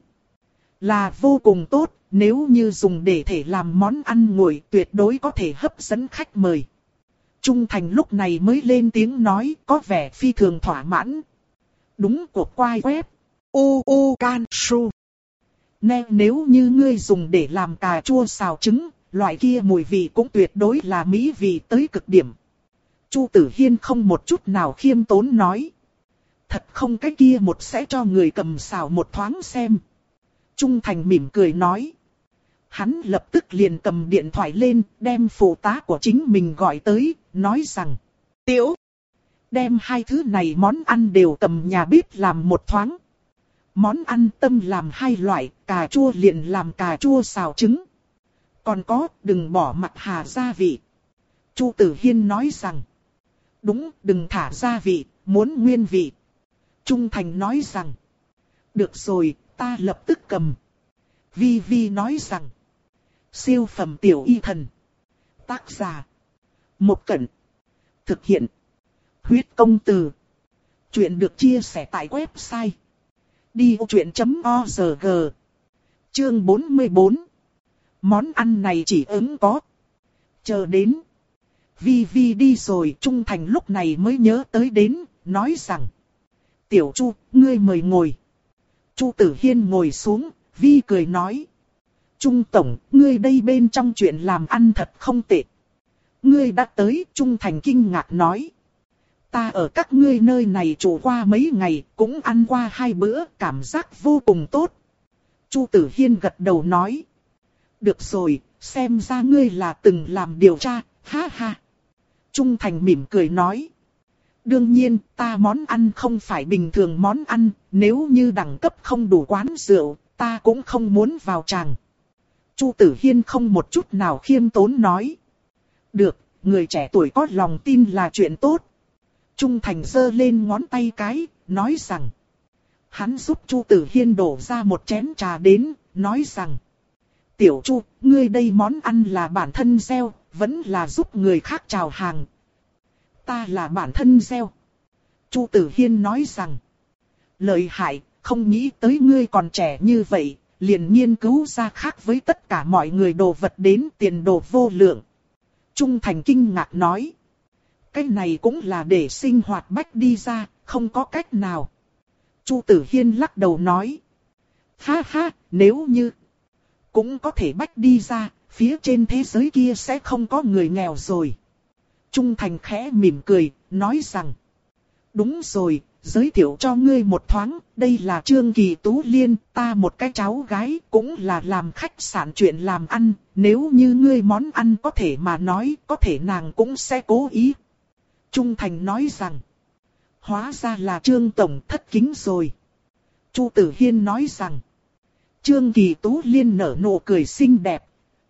Là vô cùng tốt, nếu như dùng để thể làm món ăn nguội tuyệt đối có thể hấp dẫn khách mời. Trung Thành lúc này mới lên tiếng nói, có vẻ phi thường thỏa mãn. Đúng cuộc quay web. U U Can Su. Nè, nếu như ngươi dùng để làm cà chua xào trứng, loại kia mùi vị cũng tuyệt đối là mỹ vị tới cực điểm. Chu Tử Hiên không một chút nào khiêm tốn nói. Thật không, cái kia một sẽ cho người cầm xào một thoáng xem. Trung Thành mỉm cười nói. Hắn lập tức liền cầm điện thoại lên, đem phụ tá của chính mình gọi tới, nói rằng. Tiểu, đem hai thứ này món ăn đều cầm nhà bếp làm một thoáng. Món ăn tâm làm hai loại, cà chua liền làm cà chua xào trứng. Còn có, đừng bỏ mặt hà gia vị. Chu Tử Hiên nói rằng. Đúng, đừng thả gia vị, muốn nguyên vị. Trung Thành nói rằng. Được rồi, ta lập tức cầm. Vi Vi nói rằng. Siêu phẩm tiểu y thần. Tác giả. Một Cẩn. Thực hiện. Huyết công từ. Chuyện được chia sẻ tại website. đi vô chuyện chấm org. Chương bốn mươi bốn. Món ăn này chỉ ứng có. Chờ đến. Vi Vi đi rồi, Trung Thành lúc này mới nhớ tới đến, nói rằng. Tiểu Chu, ngươi mời ngồi. Chu Tử Hiên ngồi xuống, Vi cười nói. Trung Tổng, ngươi đây bên trong chuyện làm ăn thật không tệ. Ngươi đã tới, Trung Thành kinh ngạc nói. Ta ở các ngươi nơi này trụ qua mấy ngày, cũng ăn qua hai bữa, cảm giác vô cùng tốt. Chu Tử Hiên gật đầu nói. Được rồi, xem ra ngươi là từng làm điều tra, ha ha. Trung Thành mỉm cười nói. Đương nhiên, ta món ăn không phải bình thường món ăn, nếu như đẳng cấp không đủ quán rượu, ta cũng không muốn vào tràng. Chu Tử Hiên không một chút nào khiêm tốn nói. Được, người trẻ tuổi có lòng tin là chuyện tốt. Trung Thành giơ lên ngón tay cái, nói rằng. Hắn giúp Chu Tử Hiên đổ ra một chén trà đến, nói rằng. Tiểu Chu, ngươi đây món ăn là bản thân gieo, vẫn là giúp người khác chào hàng. Ta là bản thân gieo. Chu Tử Hiên nói rằng. Lợi hại, không nghĩ tới ngươi còn trẻ như vậy, liền nghiên cứu ra khác với tất cả mọi người đồ vật đến tiền đồ vô lượng. Trung Thành kinh ngạc nói. Cái này cũng là để sinh hoạt bách đi ra, không có cách nào. Chu Tử Hiên lắc đầu nói. Ha ha, nếu như cũng có thể bách đi ra, phía trên thế giới kia sẽ không có người nghèo rồi. Trung Thành khẽ mỉm cười, nói rằng. Đúng rồi, giới thiệu cho ngươi một thoáng, đây là Trương Kỳ Tú Liên, ta một cái cháu gái, cũng là làm khách sạn chuyện làm ăn, nếu như ngươi món ăn có thể mà nói, có thể nàng cũng sẽ cố ý. Trung Thành nói rằng. Hóa ra là Trương Tổng, thất kính rồi. Chu Tử Hiên nói rằng. Trương Kỳ Tú Liên nở nụ cười xinh đẹp.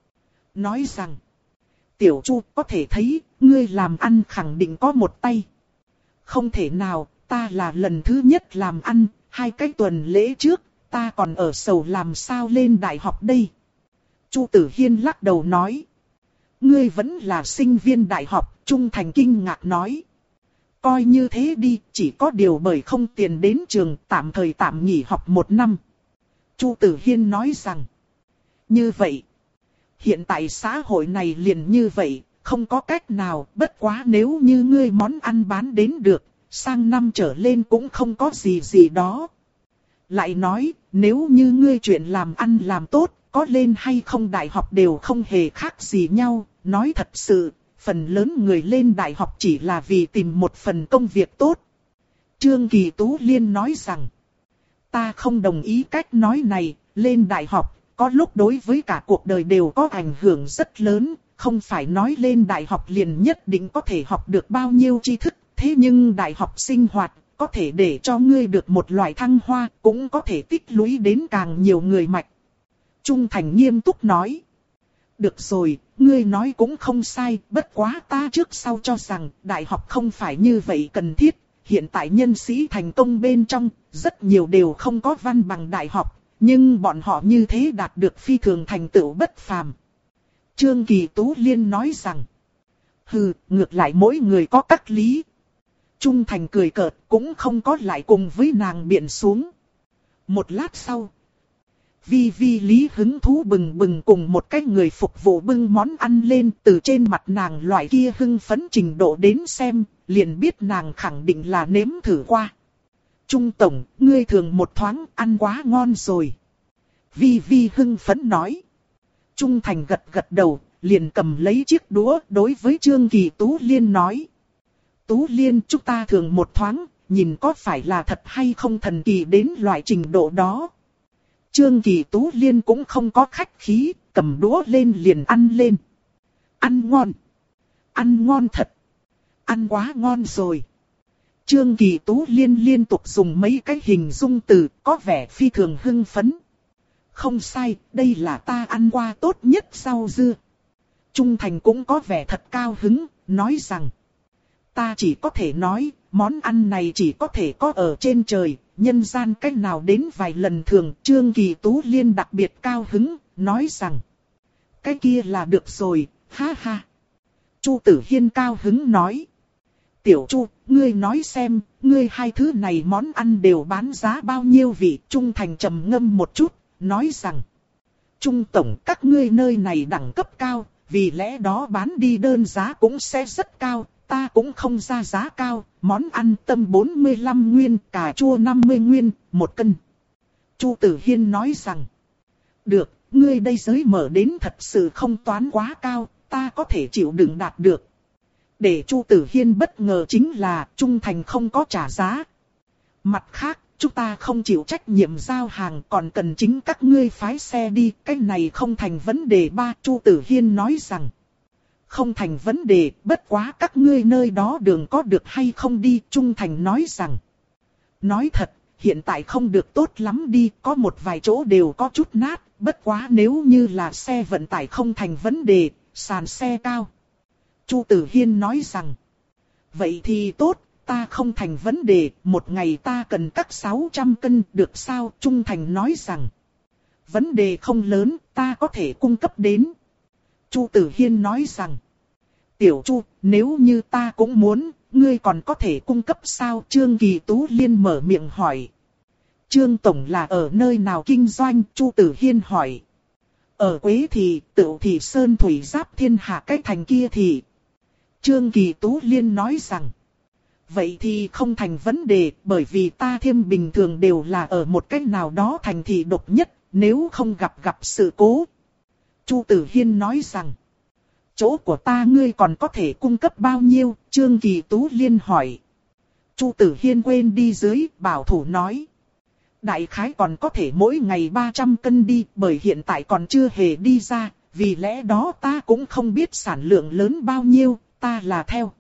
Nói rằng. Tiểu Chu, có thể thấy, ngươi làm ăn khẳng định có một tay. Không thể nào, ta là lần thứ nhất làm ăn, hai cái tuần lễ trước, ta còn ở sầu làm sao lên đại học đây. Chu Tử Hiên lắc đầu nói. Ngươi vẫn là sinh viên đại học, Trung Thành kinh ngạc nói. Coi như thế đi, chỉ có điều bởi không tiền đến trường, tạm thời tạm nghỉ học một năm. Chu Tử Hiên nói rằng. Như vậy, hiện tại xã hội này liền như vậy, không có cách nào, bất quá nếu như ngươi món ăn bán đến được, sang năm trở lên cũng không có gì gì đó. Lại nói, nếu như ngươi chuyện làm ăn làm tốt, có lên hay không đại học đều không hề khác gì nhau, nói thật sự, phần lớn người lên đại học chỉ là vì tìm một phần công việc tốt. Trương Kỳ Tú Liên nói rằng, ta không đồng ý cách nói này, lên đại học, có lúc đối với cả cuộc đời đều có ảnh hưởng rất lớn, không phải nói lên đại học liền nhất định có thể học được bao nhiêu tri thức, thế nhưng đại học sinh hoạt, có thể để cho ngươi được một loại thăng hoa, cũng có thể tích lũy đến càng nhiều người mạch. Trung Thành nghiêm túc nói, được rồi, ngươi nói cũng không sai, bất quá ta trước sau cho rằng đại học không phải như vậy cần thiết. Hiện tại nhân sĩ thành công bên trong, rất nhiều đều không có văn bằng đại học, nhưng bọn họ như thế đạt được phi thường thành tựu bất phàm. Trương Kỳ Tú Liên nói rằng, hừ, ngược lại mỗi người có các lý. Trung Thành cười cợt, cũng không có lại cùng với nàng biện xuống. Một lát sau, Vi Vi Lý hứng thú bừng bừng cùng một cái người phục vụ bưng món ăn lên, từ trên mặt nàng loại kia hưng phấn trình độ đến xem, liền biết nàng khẳng định là nếm thử qua. Trung Tổng, ngươi thường một thoáng ăn quá ngon rồi. Vi Vi hưng phấn nói. Trung Thành gật gật đầu, liền cầm lấy chiếc đũa đối với Trương Kỳ Tú Liên nói. Tú Liên, chúng ta thường một thoáng, nhìn có phải là thật hay không thần kỳ đến loại trình độ đó. Trương Kỳ Tú Liên cũng không có khách khí, cầm đũa lên liền ăn lên. Ăn ngon. Ăn ngon thật. Ăn quá ngon rồi. Trương Kỳ Tú Liên liên tục dùng mấy cái hình dung từ, có vẻ phi thường hưng phấn. Không sai, đây là ta ăn qua tốt nhất rau dưa. Trung Thành cũng có vẻ thật cao hứng, nói rằng. Ta chỉ có thể nói, món ăn này chỉ có thể có ở trên trời, nhân gian cách nào đến vài lần thường. Trương Kỳ Tú Liên đặc biệt cao hứng, nói rằng. Cái kia là được rồi, ha ha. Chu Tử Hiên cao hứng nói. Tiểu Chu, ngươi nói xem, ngươi hai thứ này món ăn đều bán giá bao nhiêu vị? Trung Thành trầm ngâm một chút, nói rằng. Trung Tổng, các ngươi nơi này đẳng cấp cao, vì lẽ đó bán đi đơn giá cũng sẽ rất cao, ta cũng không ra giá cao, món ăn tâm bốn mươi lăm nguyên, cà chua năm mươi nguyên, một cân. Chu Tử Hiên nói rằng. Được, ngươi đây giới mở đến thật sự không toán quá cao, ta có thể chịu đựng đạt được. Để Chu Tử Hiên bất ngờ chính là Trung Thành không có trả giá. Mặt khác, chúng ta không chịu trách nhiệm giao hàng, còn cần chính các ngươi phái xe đi, cái này không thành vấn đề. Ba, Chu Tử Hiên nói rằng. Không thành vấn đề, bất quá các ngươi nơi đó đường có được hay không đi. Trung Thành nói rằng. Nói thật, hiện tại không được tốt lắm đi, có một vài chỗ đều có chút nát, bất quá nếu như là xe vận tải không thành vấn đề, sàn xe cao. Chu Tử Hiên nói rằng. Vậy thì tốt, ta không thành vấn đề, một ngày ta cần cắt sáu trăm cân, được sao? Trung Thành nói rằng. Vấn đề không lớn, ta có thể cung cấp đến. Chu Tử Hiên nói rằng. Tiểu Chu, nếu như ta cũng muốn, ngươi còn có thể cung cấp sao? Trương Kỳ Tú Liên mở miệng hỏi. Trương Tổng là ở nơi nào kinh doanh? Chu Tử Hiên hỏi. Ở Quế Thị, Tựu Thị Sơn Thủy Giáp Thiên Hạ cái thành kia thì. Trương Kỳ Tú Liên nói rằng. Vậy thì không thành vấn đề, bởi vì ta Thiêm bình thường đều là ở một cách nào đó thành thị độc nhất, nếu không gặp gặp sự cố. Chu Tử Hiên nói rằng. Chỗ của ta ngươi còn có thể cung cấp bao nhiêu? Trương Kỳ Tú Liên hỏi. Chu Tử Hiên quên đi dưới, bảo thủ nói. Đại khái còn có thể mỗi ngày ba trăm cân đi, bởi hiện tại còn chưa hề đi ra, vì lẽ đó ta cũng không biết sản lượng lớn bao nhiêu, ta là theo.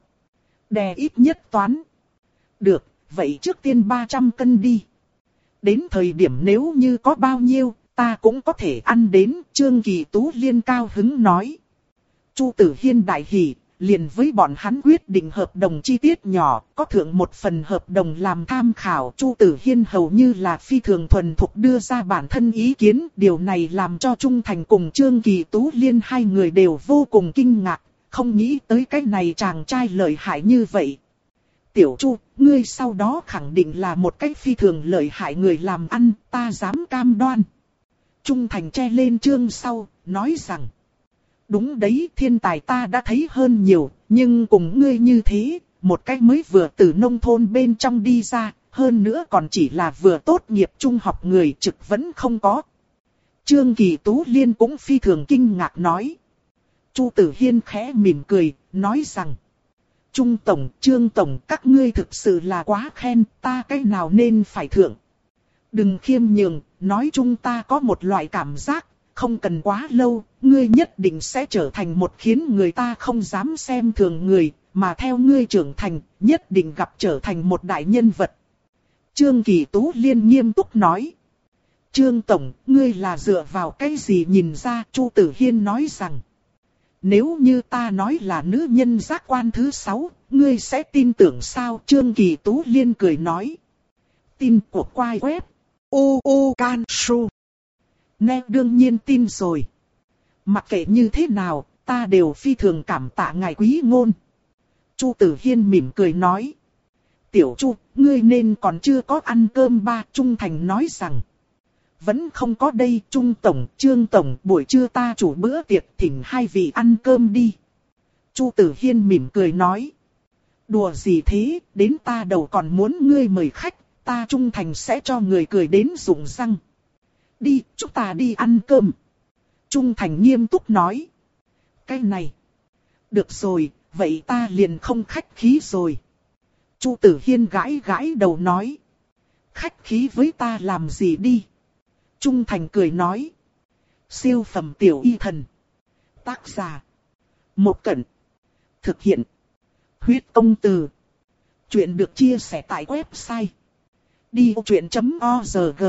Đè ít nhất toán. Được, vậy trước tiên ba trăm cân đi. Đến thời điểm nếu như có bao nhiêu, ta cũng có thể ăn đến. Trương Kỳ Tú Liên cao hứng nói. Chu Tử Hiên đại hỉ, liền với bọn hắn quyết định hợp đồng chi tiết nhỏ, có thượng một phần hợp đồng làm tham khảo. Chu Tử Hiên hầu như là phi thường thuần thục đưa ra bản thân ý kiến, điều này làm cho Trung Thành cùng Trương Kỳ Tú Liên hai người đều vô cùng kinh ngạc, không nghĩ tới cái này chàng trai lợi hại như vậy. Tiểu Chu, ngươi sau đó khẳng định là một cách phi thường lợi hại người làm ăn, ta dám cam đoan. Trung Thành che lên trương sau, nói rằng. Đúng đấy, thiên tài ta đã thấy hơn nhiều, nhưng cùng ngươi như thế, một cách mới vừa từ nông thôn bên trong đi ra, hơn nữa còn chỉ là vừa tốt nghiệp trung học người trực vẫn không có. Trương Kỳ Tú Liên cũng phi thường kinh ngạc nói. Chu Tử Hiên khẽ mỉm cười, nói rằng. Trung Tổng, Trương Tổng, các ngươi thực sự là quá khen, ta cái nào nên phải thượng. Đừng khiêm nhường, nói chung ta có một loại cảm giác, không cần quá lâu, ngươi nhất định sẽ trở thành một khiến người ta không dám xem thường người, mà theo ngươi trưởng thành, nhất định gặp trở thành một đại nhân vật. Trương Kỳ Tú Liên nghiêm túc nói. Trương Tổng, ngươi là dựa vào cái gì nhìn ra? Chu Tử Hiên nói rằng. Nếu như ta nói là nữ nhân giác quan thứ sáu, ngươi sẽ tin tưởng sao? Trương Kỳ Tú Liên cười nói. Tin của quai web. ô ô can su. Nè đương nhiên tin rồi. Mặc kệ như thế nào, ta đều phi thường cảm tạ ngài quý ngôn. Chu Tử Hiên mỉm cười nói. Tiểu Chu, ngươi nên còn chưa có ăn cơm ba. Trung Thành nói rằng. Vẫn không có đây. Trung Tổng, Trương Tổng, buổi trưa ta chủ bữa tiệc, thỉnh hai vị ăn cơm đi. Chu Tử Hiên mỉm cười nói. Đùa gì thế, đến ta đầu còn muốn ngươi mời khách, ta Trung Thành sẽ cho người cười đến rụng răng. Đi, chúng ta đi ăn cơm. Trung Thành nghiêm túc nói. Cái này. Được rồi, vậy ta liền không khách khí rồi. Chu Tử Hiên gãi gãi đầu nói. Khách khí với ta làm gì đi. Trung Thành cười nói. Siêu phẩm tiểu y thần. Tác giả. Một Cẩn. Thực hiện. Huyết công từ. Chuyện được chia sẻ tại website. đi ô truyện chấm org.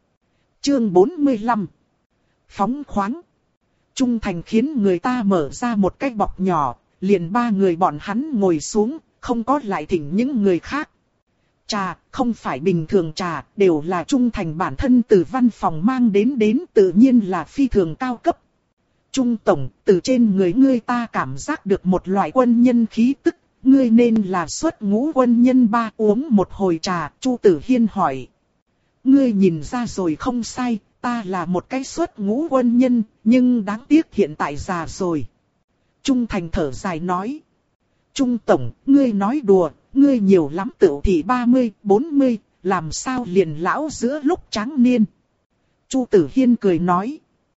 Chương bốn mươi lăm. Phóng khoáng. Trung Thành khiến người ta mở ra một cái bọc nhỏ, liền ba người bọn hắn ngồi xuống, không có lại thỉnh những người khác. Trà, không phải bình thường trà, đều là Trung Thành bản thân từ văn phòng mang đến đến tự nhiên là phi thường cao cấp. Trung Tổng, từ trên người ngươi ta cảm giác được một loại quân nhân khí tức, ngươi nên là xuất ngũ quân nhân ba. Uống một hồi trà, Chu Tử Hiên hỏi. Ngươi nhìn ra rồi không sai, ta là một cái xuất ngũ quân nhân, nhưng đáng tiếc hiện tại già rồi. Trung Thành thở dài nói. Trung Tổng, ngươi nói đùa, ngươi nhiều lắm tựu thì ba mươi, bốn mươi, làm sao liền lão giữa lúc tráng niên. Chu Tử Hiên cười nói.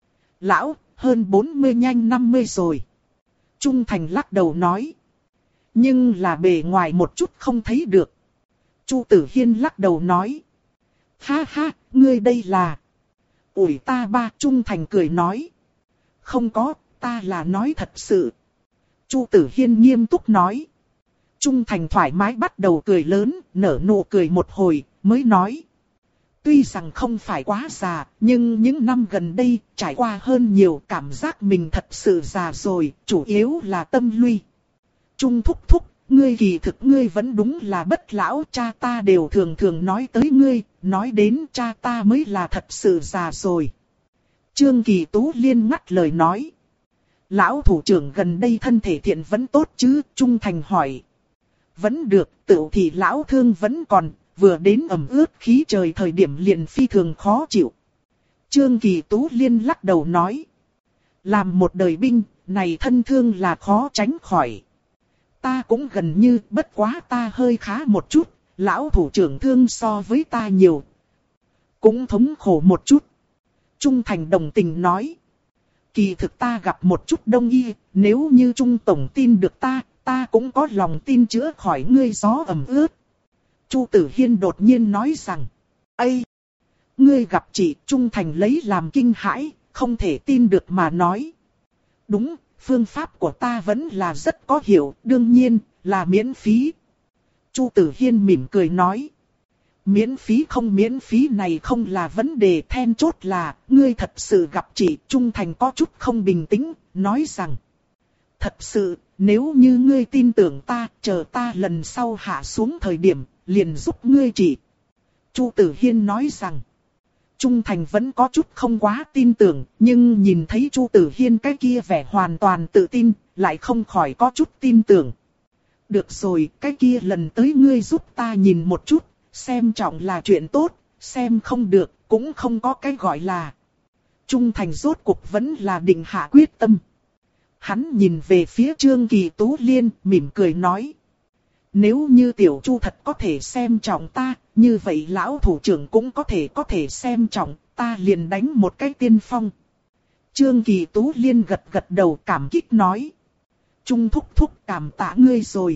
Lão, hơn bốn mươi nhanh năm mươi rồi. Trung Thành lắc đầu nói. Nhưng là bề ngoài một chút không thấy được. Chu Tử Hiên lắc đầu nói. Ha ha, ngươi đây là. Ủi ta ba. Trung Thành cười nói. Không có, ta là nói thật sự. Chu Tử Hiên nghiêm túc nói. Trung Thành thoải mái bắt đầu cười lớn, nở nụ cười một hồi, mới nói. Tuy rằng không phải quá già, nhưng những năm gần đây, trải qua hơn nhiều, cảm giác mình thật sự già rồi, chủ yếu là tâm lui. Trung thúc thúc, ngươi kỳ thực ngươi vẫn đúng là bất lão, cha ta đều thường thường nói tới ngươi, nói đến cha ta mới là thật sự già rồi. Trương Kỳ Tú Liên ngắt lời nói. Lão thủ trưởng gần đây thân thể thiện vẫn tốt chứ? Trung Thành hỏi. Vẫn được, tựu thì lão thương vẫn còn, vừa đến ẩm ướt khí trời thời điểm liền phi thường khó chịu. Trương Kỳ Tú Liên lắc đầu nói. Làm một đời binh, này thân thương là khó tránh khỏi. Ta cũng gần như, bất quá ta hơi khá một chút, lão thủ trưởng thương so với ta nhiều. Cũng thống khổ một chút. Trung Thành đồng tình nói. Kỳ thực ta gặp một chút đông y, nếu như Trung Tổng tin được ta, ta cũng có lòng tin chữa khỏi ngươi gió ẩm ướt. Chu Tử Hiên đột nhiên nói rằng. Ây! Ngươi gặp chị. Trung Thành lấy làm kinh hãi, không thể tin được mà nói. Đúng, phương pháp của ta vẫn là rất có hiệu, đương nhiên là miễn phí. Chu Tử Hiên mỉm cười nói. Miễn phí không miễn phí này không là vấn đề, then chốt là, ngươi thật sự gặp chị. Trung Thành có chút không bình tĩnh, nói rằng. Thật sự, nếu như ngươi tin tưởng ta, chờ ta lần sau hạ xuống thời điểm, liền giúp ngươi chị. Chu Tử Hiên nói rằng. Trung Thành vẫn có chút không quá tin tưởng, nhưng nhìn thấy Chu Tử Hiên cái kia vẻ hoàn toàn tự tin, lại không khỏi có chút tin tưởng. Được rồi, cái kia lần tới ngươi giúp ta nhìn một chút. Xem trọng là chuyện tốt, xem không được, cũng không có cái gọi là. Trung Thành rốt cuộc vẫn là định hạ quyết tâm. Hắn nhìn về phía Trương Kỳ Tú Liên, mỉm cười nói. Nếu như tiểu Chu thật có thể xem trọng ta, như vậy lão thủ trưởng cũng có thể có thể xem trọng, ta liền đánh một cái tiên phong. Trương Kỳ Tú Liên gật gật đầu cảm kích nói. Trung thúc thúc cảm tạ ngươi rồi.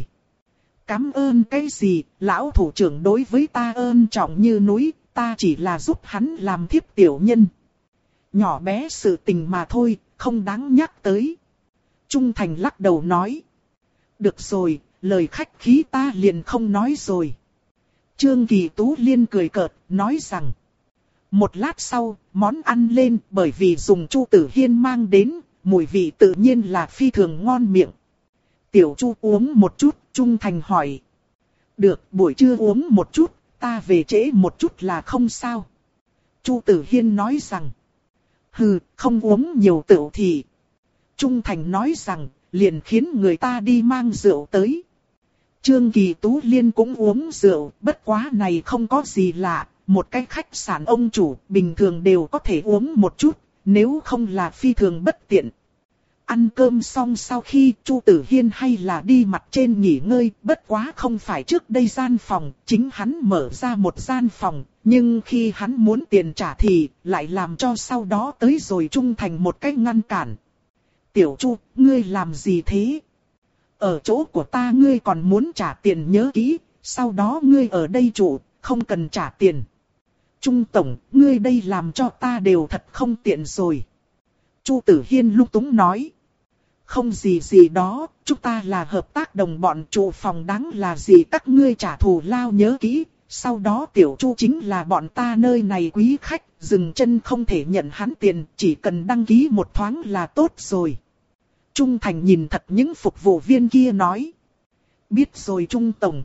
Cảm ơn cái gì, lão thủ trưởng đối với ta ơn trọng như núi, ta chỉ là giúp hắn làm thiếp tiểu nhân. Nhỏ bé sự tình mà thôi, không đáng nhắc tới. Trung Thành lắc đầu nói. Được rồi, lời khách khí ta liền không nói rồi. Trương Kỳ Tú Liên cười cợt, nói rằng. Một lát sau, món ăn lên bởi vì dùng Chu Tử Hiên mang đến, mùi vị tự nhiên là phi thường ngon miệng. Tiểu Chu uống một chút, Trung Thành hỏi. Được, buổi trưa uống một chút, ta về trễ một chút là không sao. Chu Tử Hiên nói rằng. Hừ, không uống nhiều rượu thì. Trung Thành nói rằng, liền khiến người ta đi mang rượu tới. Trương Kỳ Tú Liên cũng uống rượu, bất quá này không có gì lạ. Một cái khách sạn ông chủ, bình thường đều có thể uống một chút, nếu không là phi thường bất tiện. Ăn cơm xong sau khi Chu Tử Hiên hay là đi mặt trên nghỉ ngơi, bất quá không phải trước đây gian phòng, chính hắn mở ra một gian phòng, nhưng khi hắn muốn tiền trả thì lại làm cho sau đó tới rồi Trung Thành một cái ngăn cản. Tiểu Chu, ngươi làm gì thế? Ở chỗ của ta ngươi còn muốn trả tiền nhớ kỹ, sau đó ngươi ở đây trụ, không cần trả tiền. Trung Tổng, ngươi đây làm cho ta đều thật không tiện rồi. Chu Tử Hiên lung túng nói. Không gì gì đó, chúng ta là hợp tác đồng bọn trụ phòng đáng là gì các ngươi trả thù lao nhớ kỹ. Sau đó Tiểu Chu chính là bọn ta nơi này quý khách, dừng chân không thể nhận hắn tiền, chỉ cần đăng ký một thoáng là tốt rồi. Trung Thành nhìn thật những phục vụ viên kia nói. Biết rồi Trung Tổng.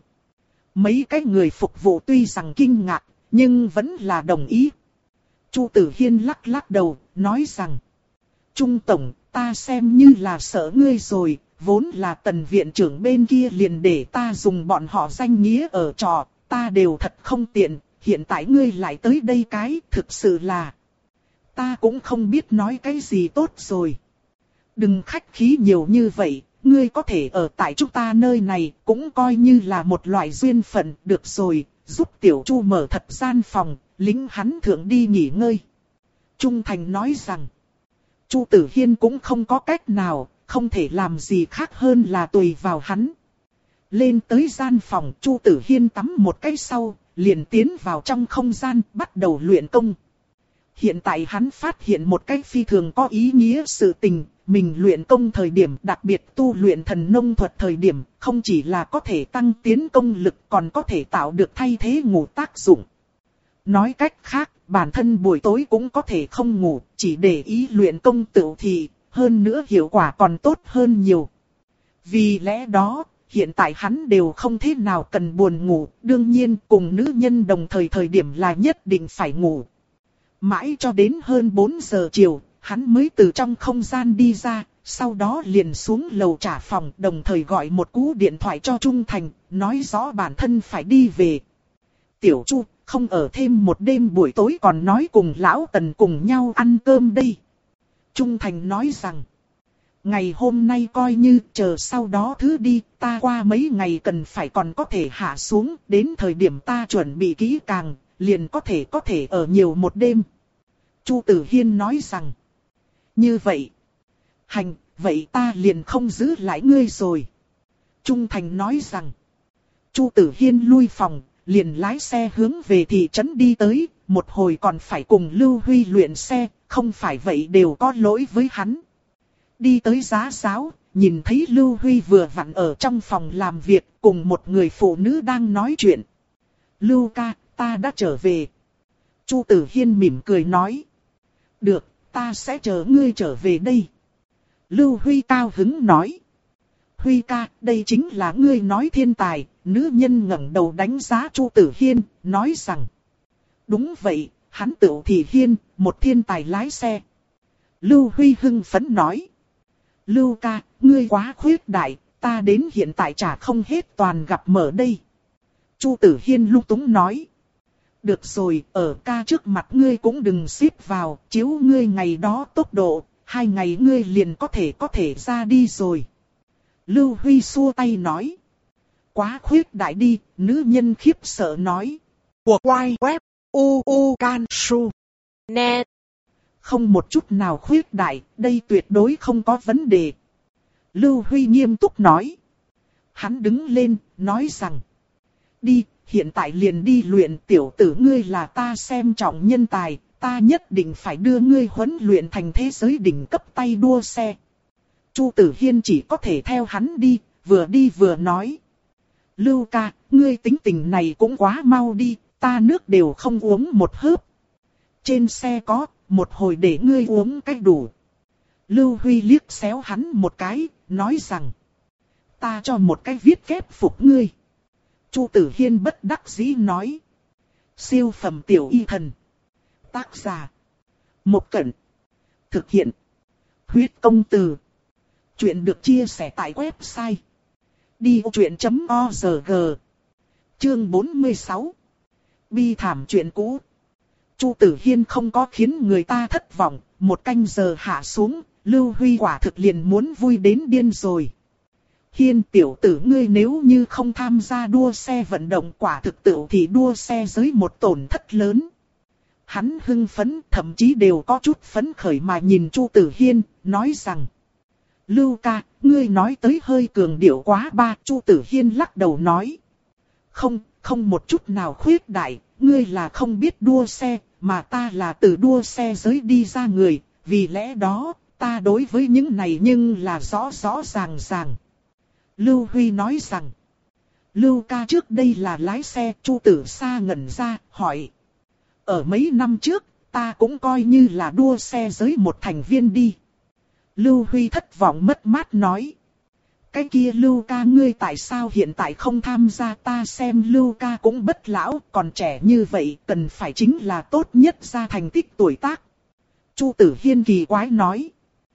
Mấy cái người phục vụ tuy rằng kinh ngạc, nhưng vẫn là đồng ý. Chu Tử Hiên lắc lắc đầu, nói rằng. Trung Tổng, ta xem như là sợ ngươi rồi, vốn là Tần viện trưởng bên kia liền để ta dùng bọn họ danh nghĩa ở trò, ta đều thật không tiện, hiện tại ngươi lại tới đây cái, thực sự là. Ta cũng không biết nói cái gì tốt rồi. Đừng khách khí nhiều như vậy, ngươi có thể ở tại chúng ta nơi này, cũng coi như là một loại duyên phận, được rồi. Giúp Tiểu Chu mở thật gian phòng, lính hắn thượng đi nghỉ ngơi. Trung Thành nói rằng. Chu Tử Hiên cũng không có cách nào, không thể làm gì khác hơn là tùy vào hắn. Lên tới gian phòng, Chu Tử Hiên tắm một cái sau, liền tiến vào trong không gian, bắt đầu luyện công. Hiện tại hắn phát hiện một cái phi thường có ý nghĩa sự tình, mình luyện công thời điểm, đặc biệt tu luyện thần nông thuật thời điểm, không chỉ là có thể tăng tiến công lực, còn có thể tạo được thay thế ngủ tác dụng. Nói cách khác, bản thân buổi tối cũng có thể không ngủ, chỉ để ý luyện công tựu thì, hơn nữa hiệu quả còn tốt hơn nhiều. Vì lẽ đó, hiện tại hắn đều không thế nào cần buồn ngủ, đương nhiên cùng nữ nhân đồng thời thời điểm là nhất định phải ngủ. Mãi cho đến hơn bốn giờ chiều, hắn mới từ trong không gian đi ra, sau đó liền xuống lầu trả phòng, đồng thời gọi một cú điện thoại cho Trung Thành, nói rõ bản thân phải đi về. Tiểu Chu, không ở thêm một đêm buổi tối còn nói cùng lão Tần cùng nhau ăn cơm đây. Trung Thành nói rằng, ngày hôm nay coi như chờ sau đó thứ đi, ta qua mấy ngày cần phải còn có thể hạ xuống, đến thời điểm ta chuẩn bị kỹ càng, liền có thể có thể ở nhiều một đêm. Chu Tử Hiên nói rằng, như vậy, hành, vậy ta liền không giữ lại ngươi rồi. Trung Thành nói rằng, Chu Tử Hiên lui phòng, liền lái xe hướng về thị trấn đi tới, một hồi còn phải cùng Lưu Huy luyện xe, không phải vậy đều có lỗi với hắn. Đi tới Giá Giáo, nhìn thấy Lưu Huy vừa vặn ở trong phòng làm việc, cùng một người phụ nữ đang nói chuyện. Lưu ca, ta đã trở về. Chu Tử Hiên mỉm cười nói. Được, ta sẽ chờ ngươi trở về đây. Lưu Huy cao hứng nói. Huy ca, đây chính là ngươi nói thiên tài. Nữ nhân ngẩng đầu đánh giá Chu Tử Hiên, nói rằng. Đúng vậy, hắn Tựu Thị Hiên, một thiên tài lái xe. Lưu Huy hưng phấn nói. Lưu ca, ngươi quá khuyết đại, ta đến hiện tại chả không hết toàn gặp mở đây. Chu Tử Hiên lung túng nói. Được rồi, ở ca trước mặt ngươi cũng đừng xếp vào, chiếu ngươi ngày đó tốc độ, hai ngày ngươi liền có thể có thể ra đi rồi. Lưu Huy xua tay nói. Quá khuyết đại đi, nữ nhân khiếp sợ nói. Của quay web u u can su net Không một chút nào khuyết đại, đây tuyệt đối không có vấn đề. Lưu Huy nghiêm túc nói. Hắn đứng lên, nói rằng. Đi, hiện tại liền đi luyện, tiểu tử ngươi là ta xem trọng nhân tài, ta nhất định phải đưa ngươi huấn luyện thành thế giới đỉnh cấp tay đua xe. Chu Tử Hiên chỉ có thể theo hắn đi, vừa đi vừa nói. Lưu ca, ngươi tính tình này cũng quá mau đi, ta nước đều không uống một hớp. Trên xe có, một hồi để ngươi uống cách đủ. Lưu Huy liếc xéo hắn một cái, nói rằng. Ta cho một cái viết kép phục ngươi. Chu Tử Hiên bất đắc dĩ nói. Siêu phẩm tiểu y thần. Tác giả. Một Cẩn. Thực hiện. Huyết công từ. Chuyện được chia sẻ tại website. đi ô chuyện chấm org. Chương bốn mươi sáu. Bi thảm chuyện cũ. Chu Tử Hiên không có khiến người ta thất vọng. Một canh giờ hạ xuống. Lưu Huy quả thực liền muốn vui đến điên rồi. Hiên tiểu tử ngươi nếu như không tham gia đua xe vận động quả thực tự thì đua xe giới một tổn thất lớn. Hắn hưng phấn thậm chí đều có chút phấn khởi mà nhìn Chu Tử Hiên, nói rằng. Lưu ca, ngươi nói tới hơi cường điệu quá ba. Chu Tử Hiên lắc đầu nói. Không, không một chút nào khuyết đại, ngươi là không biết đua xe, mà ta là từ đua xe giới đi ra người, vì lẽ đó, ta đối với những này nhưng là rõ rõ ràng ràng. Lưu Huy nói rằng. Lưu ca trước đây là lái xe. Chu Tử Sa ngẩn ra, hỏi. Ở mấy năm trước, ta cũng coi như là đua xe giới một thành viên đi. Lưu Huy thất vọng mất mát nói. Cái kia Lưu ca ngươi tại sao hiện tại không tham gia, ta xem Lưu ca cũng bất lão, còn trẻ như vậy, cần phải chính là tốt nhất ra thành tích tuổi tác. Chu Tử Hiên kỳ quái nói.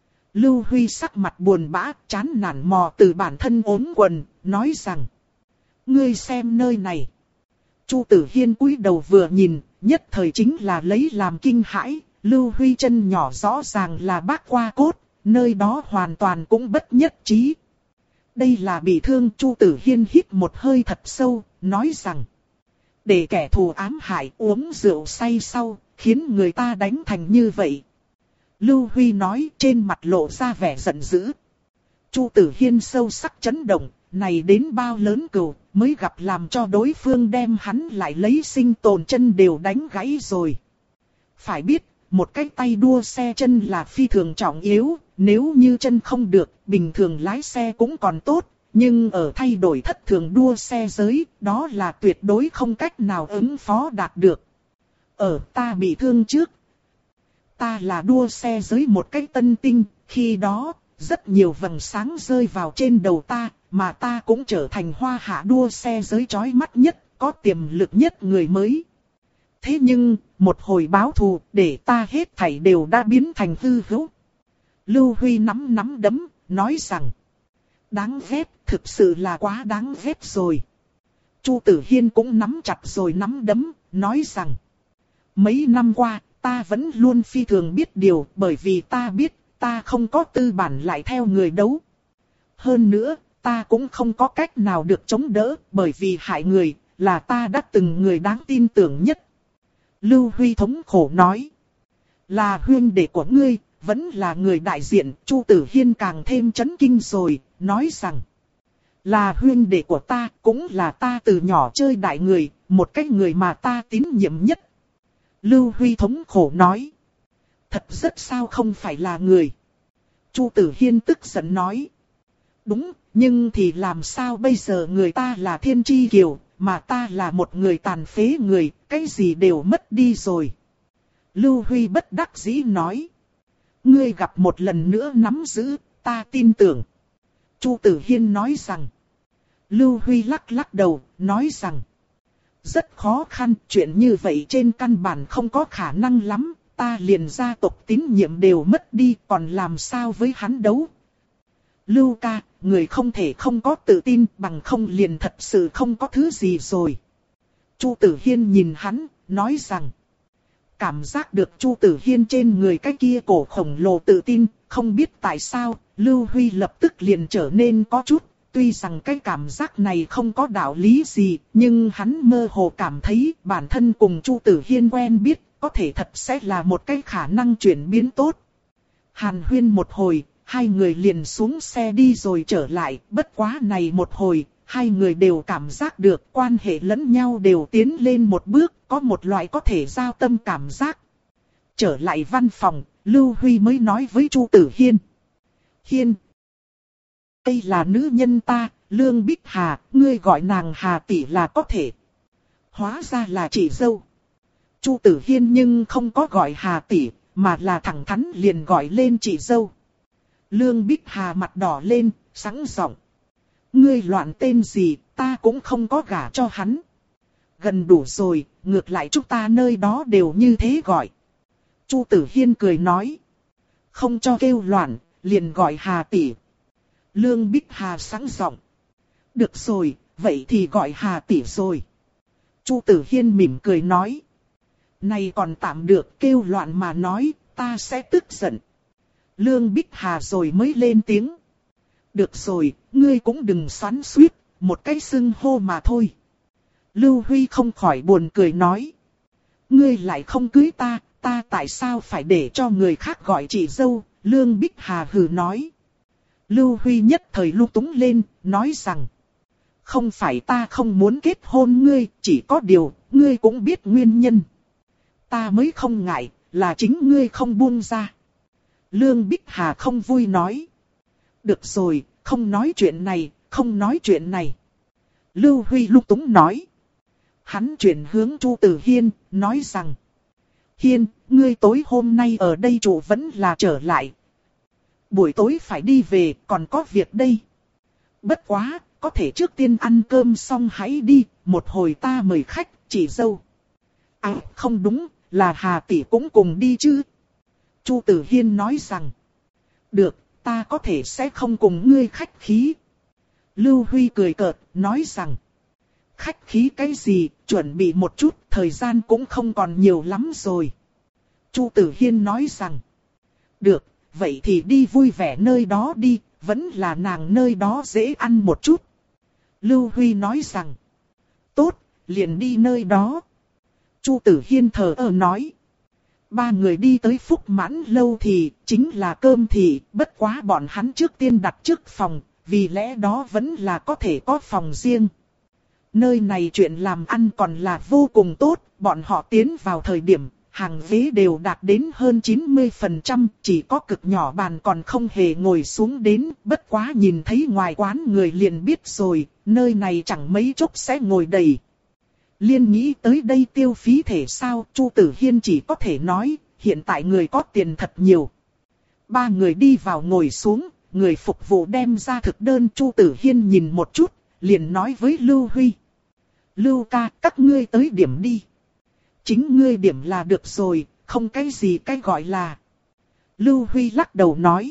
Lưu Huy sắc mặt buồn bã, chán nản mò từ bản thân ốm quần, nói rằng. Ngươi xem nơi này. Chu Tử Hiên cúi đầu vừa nhìn, nhất thời chính là lấy làm kinh hãi. Lưu Huy chân nhỏ rõ ràng là bác qua cốt, nơi đó hoàn toàn cũng bất nhất trí. Đây là bị thương. Chu Tử Hiên hít một hơi thật sâu, nói rằng. Để kẻ thù ám hại uống rượu say sau, khiến người ta đánh thành như vậy. Lưu Huy nói trên mặt lộ ra vẻ giận dữ. Chu Tử Hiên sâu sắc chấn động, này đến bao lớn cừu, mới gặp làm cho đối phương đem hắn lại lấy sinh tồn chân đều đánh gãy rồi. Phải biết, một cái tay đua xe chân là phi thường trọng yếu, nếu như chân không được, bình thường lái xe cũng còn tốt, nhưng ở thay đổi thất thường đua xe giới, đó là tuyệt đối không cách nào ứng phó đạt được. Ở ta bị thương trước. Ta là đua xe giới một cái tân tinh, khi đó, rất nhiều vầng sáng rơi vào trên đầu ta, mà ta cũng trở thành hoa hạ đua xe giới chói mắt nhất, có tiềm lực nhất người mới. Thế nhưng, một hồi báo thù, để ta hết thảy đều đã biến thành hư hữu. Lưu Huy nắm nắm đấm, nói rằng, đáng ghét, thực sự là quá đáng ghét rồi. Chu Tử Hiên cũng nắm chặt rồi nắm đấm, nói rằng, mấy năm qua, ta vẫn luôn phi thường biết điều, bởi vì ta biết, ta không có tư bản lại theo người đấu. Hơn nữa, ta cũng không có cách nào được chống đỡ, bởi vì hại người, là ta đã từng người đáng tin tưởng nhất. Lưu Huy thống khổ nói, là huynh đệ của ngươi, vẫn là người đại diện. Chu Tử Hiên càng thêm chấn kinh rồi, nói rằng, là huynh đệ của ta, cũng là ta từ nhỏ chơi đại người, một cái người mà ta tín nhiệm nhất. Lưu Huy thống khổ nói. Thật rất sao không phải là người. Chu Tử Hiên tức giận nói. Đúng, nhưng thì làm sao bây giờ, người ta là thiên tri kiều, mà ta là một người tàn phế người, cái gì đều mất đi rồi. Lưu Huy bất đắc dĩ nói. Ngươi gặp một lần nữa nắm giữ, ta tin tưởng. Chu Tử Hiên nói rằng. Lưu Huy lắc lắc đầu, nói rằng. Rất khó khăn, chuyện như vậy trên căn bản không có khả năng lắm, ta liền gia tộc tín nhiệm đều mất đi, còn làm sao với hắn đấu. Lưu ca, người không thể không có tự tin, bằng không liền thật sự không có thứ gì rồi. Chu Tử Hiên nhìn hắn, nói rằng. Cảm giác được Chu Tử Hiên trên người cái kia cổ khổng lồ tự tin, không biết tại sao, Lưu Huy lập tức liền trở nên có chút. Tuy rằng cái cảm giác này không có đạo lý gì, nhưng hắn mơ hồ cảm thấy bản thân cùng Chu Tử Hiên quen biết, có thể thật sẽ là một cái khả năng chuyển biến tốt. Hàn huyên một hồi, hai người liền xuống xe đi rồi trở lại, bất quá này một hồi, hai người đều cảm giác được quan hệ lẫn nhau đều tiến lên một bước, có một loại có thể giao tâm cảm giác. Trở lại văn phòng, Lưu Huy mới nói với Chu Tử Hiên. Hiên, đây là nữ nhân ta, Lương Bích Hà, ngươi gọi nàng Hà tỷ là có thể. Hóa ra là chị dâu. Chu Tử Hiên nhưng không có gọi Hà tỷ, mà là thẳng thắn liền gọi lên chị dâu. Lương Bích Hà mặt đỏ lên, sẵn giọng. Ngươi loạn tên gì, ta cũng không có gả cho hắn. Gần đủ rồi, ngược lại chúng ta nơi đó đều như thế gọi. Chu Tử Hiên cười nói. Không cho kêu loạn, liền gọi Hà tỷ. Lương Bích Hà sẵn giọng. Được rồi, vậy thì gọi Hà tỷ rồi. Chu Tử Hiên mỉm cười nói. Này còn tạm được, kêu loạn mà nói, ta sẽ tức giận. Lương Bích Hà rồi mới lên tiếng. Được rồi, ngươi cũng đừng xoắn xuýt, một cái xưng hô mà thôi. Lưu Huy không khỏi buồn cười nói. Ngươi lại không cưới ta, ta tại sao phải để cho người khác gọi chị dâu, Lương Bích Hà hừ nói. Lưu Huy nhất thời lung túng lên, nói rằng. Không phải ta không muốn kết hôn ngươi, chỉ có điều, ngươi cũng biết nguyên nhân. Ta mới không ngại, là chính ngươi không buông ra. Lương Bích Hà không vui nói. Được rồi, không nói chuyện này, không nói chuyện này. Lưu Huy lung túng nói. Hắn chuyển hướng Chu Tử Hiên, nói rằng. Hiên, ngươi tối hôm nay ở đây trụ vẫn là trở lại. Buổi tối phải đi về, còn có việc đây. Bất quá, có thể trước tiên ăn cơm xong hãy đi, một hồi ta mời khách, chị dâu. À, không đúng, là Hà tỷ cũng cùng đi chứ. Chu Tử Hiên nói rằng. Được, ta có thể sẽ không cùng ngươi khách khí. Lưu Huy cười cợt, nói rằng. Khách khí cái gì, chuẩn bị một chút, thời gian cũng không còn nhiều lắm rồi. Chu Tử Hiên nói rằng. Được, vậy thì đi vui vẻ nơi đó đi, vẫn là nàng nơi đó dễ ăn một chút. Lưu Huy nói rằng. Tốt, liền đi nơi đó. Chu Tử Hiên thờ ơ nói. Ba người đi tới Phúc Mãn lâu thì chính là cơm thì, bất quá bọn hắn trước tiên đặt trước phòng, vì lẽ đó vẫn là có thể có phòng riêng. Nơi này chuyện làm ăn còn là vô cùng tốt, bọn họ tiến vào thời điểm, hàng ghế đều đạt đến hơn chín mươi phần trăm, chỉ có cực nhỏ bàn còn không hề ngồi xuống đến, bất quá nhìn thấy ngoài quán người liền biết rồi, nơi này chẳng mấy chốc sẽ ngồi đầy. Liên nghĩ tới đây tiêu phí thể sao, Chu Tử Hiên chỉ có thể nói, hiện tại người có tiền thật nhiều. Ba người đi vào ngồi xuống, người phục vụ đem ra thực đơn. Chu Tử Hiên nhìn một chút, liền nói với Lưu Huy. Lưu ca, các ngươi tới điểm đi. Chính ngươi điểm là được rồi, không cái gì cái gọi là. Lưu Huy lắc đầu nói.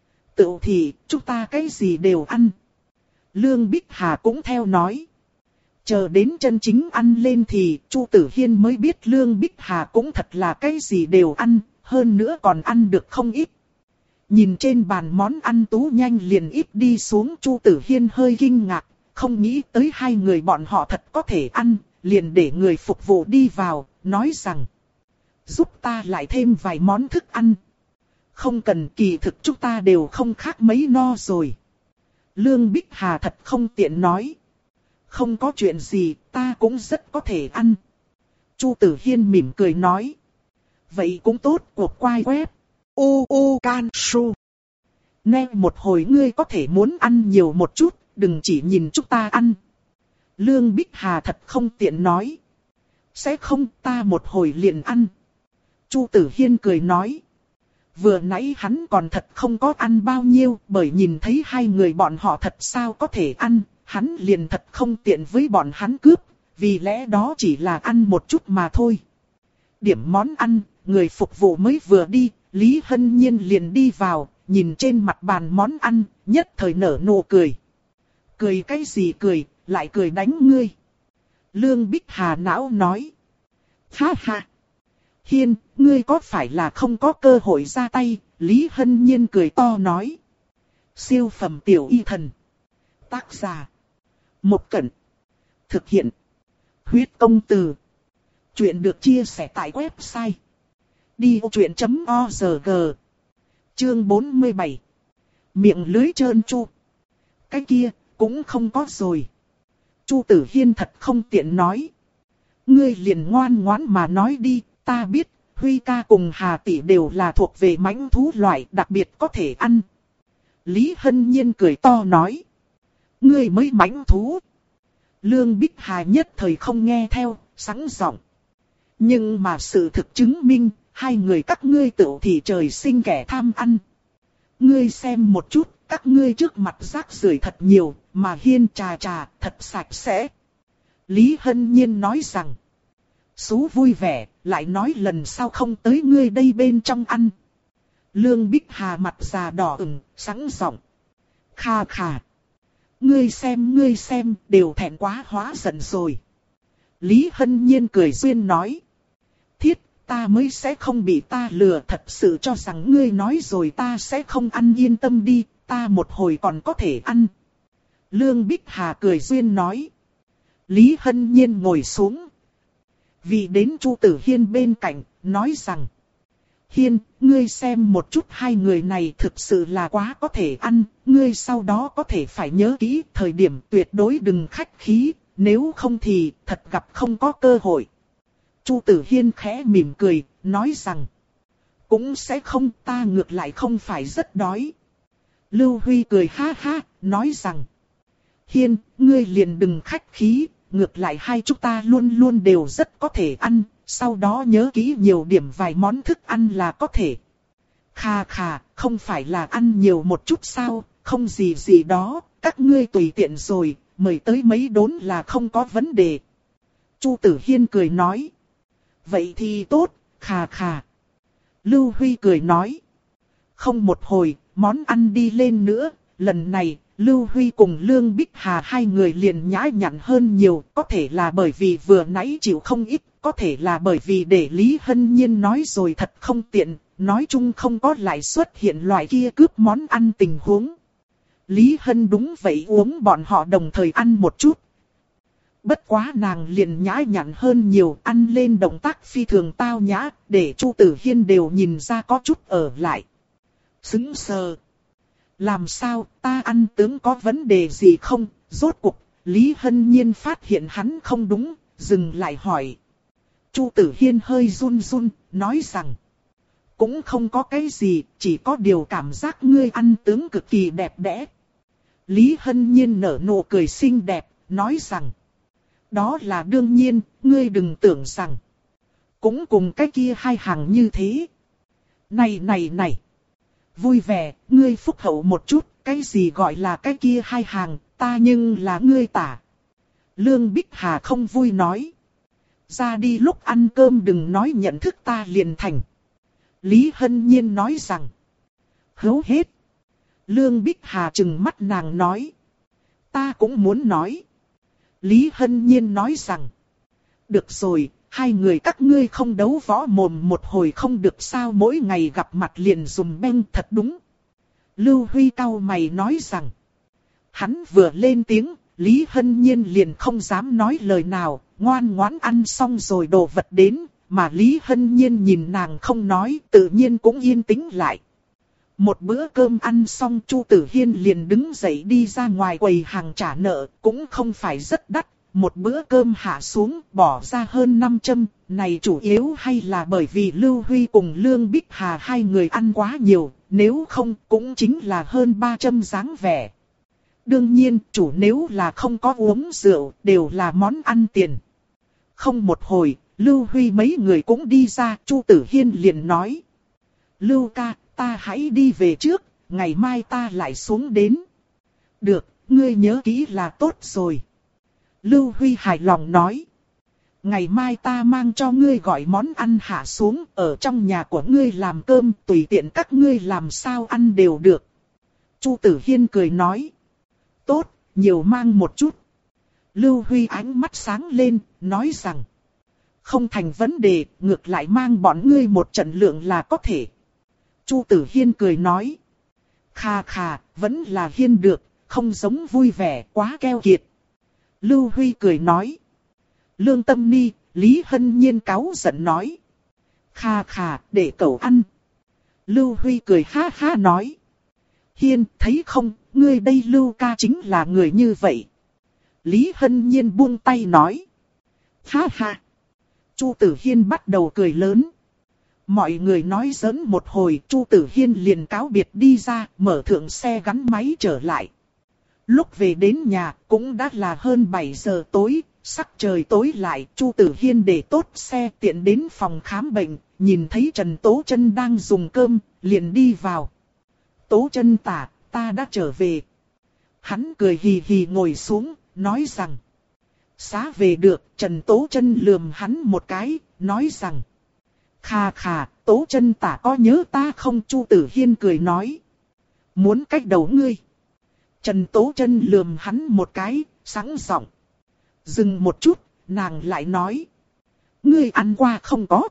Tự thì, chúng ta cái gì đều ăn. Lương Bích Hà cũng theo nói. Chờ đến chân chính ăn lên thì Chu Tử Hiên mới biết Lương Bích Hà cũng thật là cái gì đều ăn, hơn nữa còn ăn được không ít. Nhìn trên bàn món ăn Tú nhanh liền ít đi xuống, Chu Tử Hiên hơi kinh ngạc, không nghĩ tới hai người bọn họ thật có thể ăn, liền để người phục vụ đi vào, nói rằng giúp ta lại thêm vài món thức ăn. Không cần, kỳ thực chúng ta đều không khác mấy no rồi. Lương Bích Hà thật không tiện nói. Không có chuyện gì, ta cũng rất có thể ăn. Chu Tử Hiên mỉm cười nói. Vậy cũng tốt, cuộc quay web. Ô ô can su. Nè một hồi ngươi có thể muốn ăn nhiều một chút, đừng chỉ nhìn chúng ta ăn. Lương Bích Hà thật không tiện nói. Sẽ không, ta một hồi liền ăn. Chu Tử Hiên cười nói. Vừa nãy hắn còn thật không có ăn bao nhiêu, bởi nhìn thấy hai người bọn họ thật sao có thể ăn. Hắn liền thật không tiện với bọn hắn cướp, vì lẽ đó chỉ là ăn một chút mà thôi. Điểm món ăn, người phục vụ mới vừa đi, Lý Hân Nhiên liền đi vào, nhìn trên mặt bàn món ăn, nhất thời nở nụ cười. Cười cái gì cười, lại cười đánh ngươi. Lương Bích Hà não nói. Ha ha. Hiên, ngươi có phải là không có cơ hội ra tay, Lý Hân Nhiên cười to nói. Siêu phẩm tiểu y thần. Tác giả. Một Cẩn. Thực hiện. Huyết công từ. Chuyện được chia sẻ tại website đi ô chuyện chấm org. Chương bốn mươi bảy. Miệng lưới trơn tru. Cái kia, cũng không có rồi. Chu Tử Hiên thật không tiện nói. Ngươi liền ngoan ngoãn mà nói đi, ta biết, Huy ca cùng Hà tỷ đều là thuộc về mãnh thú loại đặc biệt có thể ăn. Lý Hân Nhiên cười to nói. Ngươi mới mãnh thú. Lương Bích Hà nhất thời không nghe theo, sẵn giọng. Nhưng mà sự thực chứng minh, hai người các ngươi tự thì trời sinh kẻ tham ăn. Ngươi xem một chút, các ngươi trước mặt rác rưởi thật nhiều, mà Hiên trà trà, thật sạch sẽ. Lý Hân Nhiên nói rằng. Sú vui vẻ, lại nói lần sau không tới ngươi đây bên trong ăn. Lương Bích Hà mặt già đỏ ửng, sẵn giọng. Kha kha. Ngươi xem ngươi xem, đều thẹn quá hóa giận rồi. Lý Hân Nhiên cười duyên nói. Thiết, ta mới sẽ không bị ta lừa, thật sự cho rằng ngươi nói rồi ta sẽ không ăn, yên tâm đi, ta một hồi còn có thể ăn. Lương Bích Hà cười duyên nói. Lý Hân Nhiên ngồi xuống. Vì đến Chu Tử Hiên bên cạnh, nói rằng. Hiên, ngươi xem một chút hai người này thực sự là quá có thể ăn, ngươi sau đó có thể phải nhớ kỹ, thời điểm tuyệt đối đừng khách khí, nếu không thì thật gặp không có cơ hội. Chu Tử Hiên khẽ mỉm cười, nói rằng. Cũng sẽ không, ta ngược lại không phải rất đói. Lưu Huy cười ha ha, nói rằng. Hiên, ngươi liền đừng khách khí, ngược lại hai chúng ta luôn luôn đều rất có thể ăn, sau đó nhớ kỹ nhiều điểm vài món thức ăn là có thể. Kha kha, không phải là ăn nhiều một chút sao, không gì gì đó, các ngươi tùy tiện rồi, mời tới mấy đốn là không có vấn đề. Chu Tử Hiên cười nói. Vậy thì tốt, kha kha. Lưu Huy cười nói. Không một hồi, món ăn đi lên nữa, lần này, Lưu Huy cùng Lương Bích Hà hai người liền nhã nhặn hơn nhiều, có thể là bởi vì vừa nãy chịu không ít, có thể là bởi vì để Lý Hân Nhiên nói rồi thật không tiện, nói chung không có lại xuất hiện loại kia cướp món ăn tình huống. Lý Hân đúng vậy, uống bọn họ đồng thời ăn một chút. Bất quá nàng liền nhã nhặn hơn nhiều, ăn lên động tác phi thường tao nhã, để Chu Tử Hiên đều nhìn ra có chút ở lại. Sững sờ. Làm sao, ta ăn tướng có vấn đề gì không? Rốt cuộc, Lý Hân Nhiên phát hiện hắn không đúng, dừng lại hỏi. Chu Tử Hiên hơi run run, nói rằng. Cũng không có cái gì, chỉ có điều cảm giác ngươi ăn tướng cực kỳ đẹp đẽ. Lý Hân Nhiên nở nụ cười xinh đẹp, nói rằng. Đó là đương nhiên, ngươi đừng tưởng rằng. Cũng cùng cái kia hai hàng như thế. Này này này. Vui vẻ, ngươi phúc hậu một chút, cái gì gọi là cái kia hai hàng, ta nhưng là ngươi tả. Lương Bích Hà không vui nói. Ra đi lúc ăn cơm đừng nói nhận thức ta liền thành. Lý Hân Nhiên nói rằng. Hấu hết. Lương Bích Hà trừng mắt nàng nói. Ta cũng muốn nói. Lý Hân Nhiên nói rằng. Được rồi, hai người các ngươi không đấu võ mồm một hồi không được sao, mỗi ngày gặp mặt liền dùng beng, thật đúng. Lưu Huy cau mày nói rằng. Hắn vừa lên tiếng, Lý Hân Nhiên liền không dám nói lời nào, ngoan ngoãn ăn xong rồi đồ vật đến, mà Lý Hân Nhiên nhìn nàng không nói, tự nhiên cũng yên tĩnh lại. Một bữa cơm ăn xong, Chu Tử Hiên liền đứng dậy đi ra ngoài quầy hàng trả nợ, cũng không phải rất đắt. Một bữa cơm hạ xuống, bỏ ra hơn năm trăm, này chủ yếu hay là bởi vì Lưu Huy cùng Lương Bích Hà hai người ăn quá nhiều, nếu không cũng chính là hơn ba trăm dáng vẻ. Đương nhiên, chủ nếu là không có uống rượu, đều là món ăn tiền. Không một hồi, Lưu Huy mấy người cũng đi ra, Chu Tử Hiên liền nói. Lưu ca, ta hãy đi về trước, ngày mai ta lại xuống đến. Được, ngươi nhớ kỹ là tốt rồi. Lưu Huy hài lòng nói. Ngày mai ta mang cho ngươi gọi món ăn hạ xuống, ở trong nhà của ngươi làm cơm, tùy tiện các ngươi làm sao ăn đều được. Chu Tử Hiên cười nói. Tốt, nhiều mang một chút. Lưu Huy ánh mắt sáng lên, nói rằng. Không thành vấn đề, ngược lại mang bọn ngươi một trận lượng là có thể. Chu Tử Hiên cười nói. Khà khà, vẫn là Hiên được, không giống vui vẻ, quá keo kiệt. Lưu Huy cười nói. Lương Tâm Ni, Lý Hân Nhiên cáu giận nói. Kha kha, để cậu ăn. Lưu Huy cười ha ha nói. Hiên, thấy không, ngươi đây Lưu ca chính là người như vậy. Lý Hân Nhiên buông tay nói. Ha ha. Chu Tử Hiên bắt đầu cười lớn. Mọi người nói giỡn một hồi, Chu Tử Hiên liền cáo biệt đi ra, mở thượng xe gắn máy trở lại. Lúc về đến nhà, cũng đã là hơn bảy giờ tối, sắc trời tối lại, Chu Tử Hiên để tốt xe tiện đến phòng khám bệnh, nhìn thấy Trần Tố Chân đang dùng cơm, liền đi vào. Tố Chân tả, ta đã trở về. Hắn cười hì hì ngồi xuống, nói rằng. Xá về được, Trần Tố Chân lườm hắn một cái, nói rằng. Khà khà, Tố Chân tả có nhớ ta không? Chu Tử Hiên cười nói. Muốn cách đầu ngươi. Trần Tố Chân lườm hắn một cái, sẵn giọng. Dừng một chút, nàng lại nói. Ngươi ăn qua không có?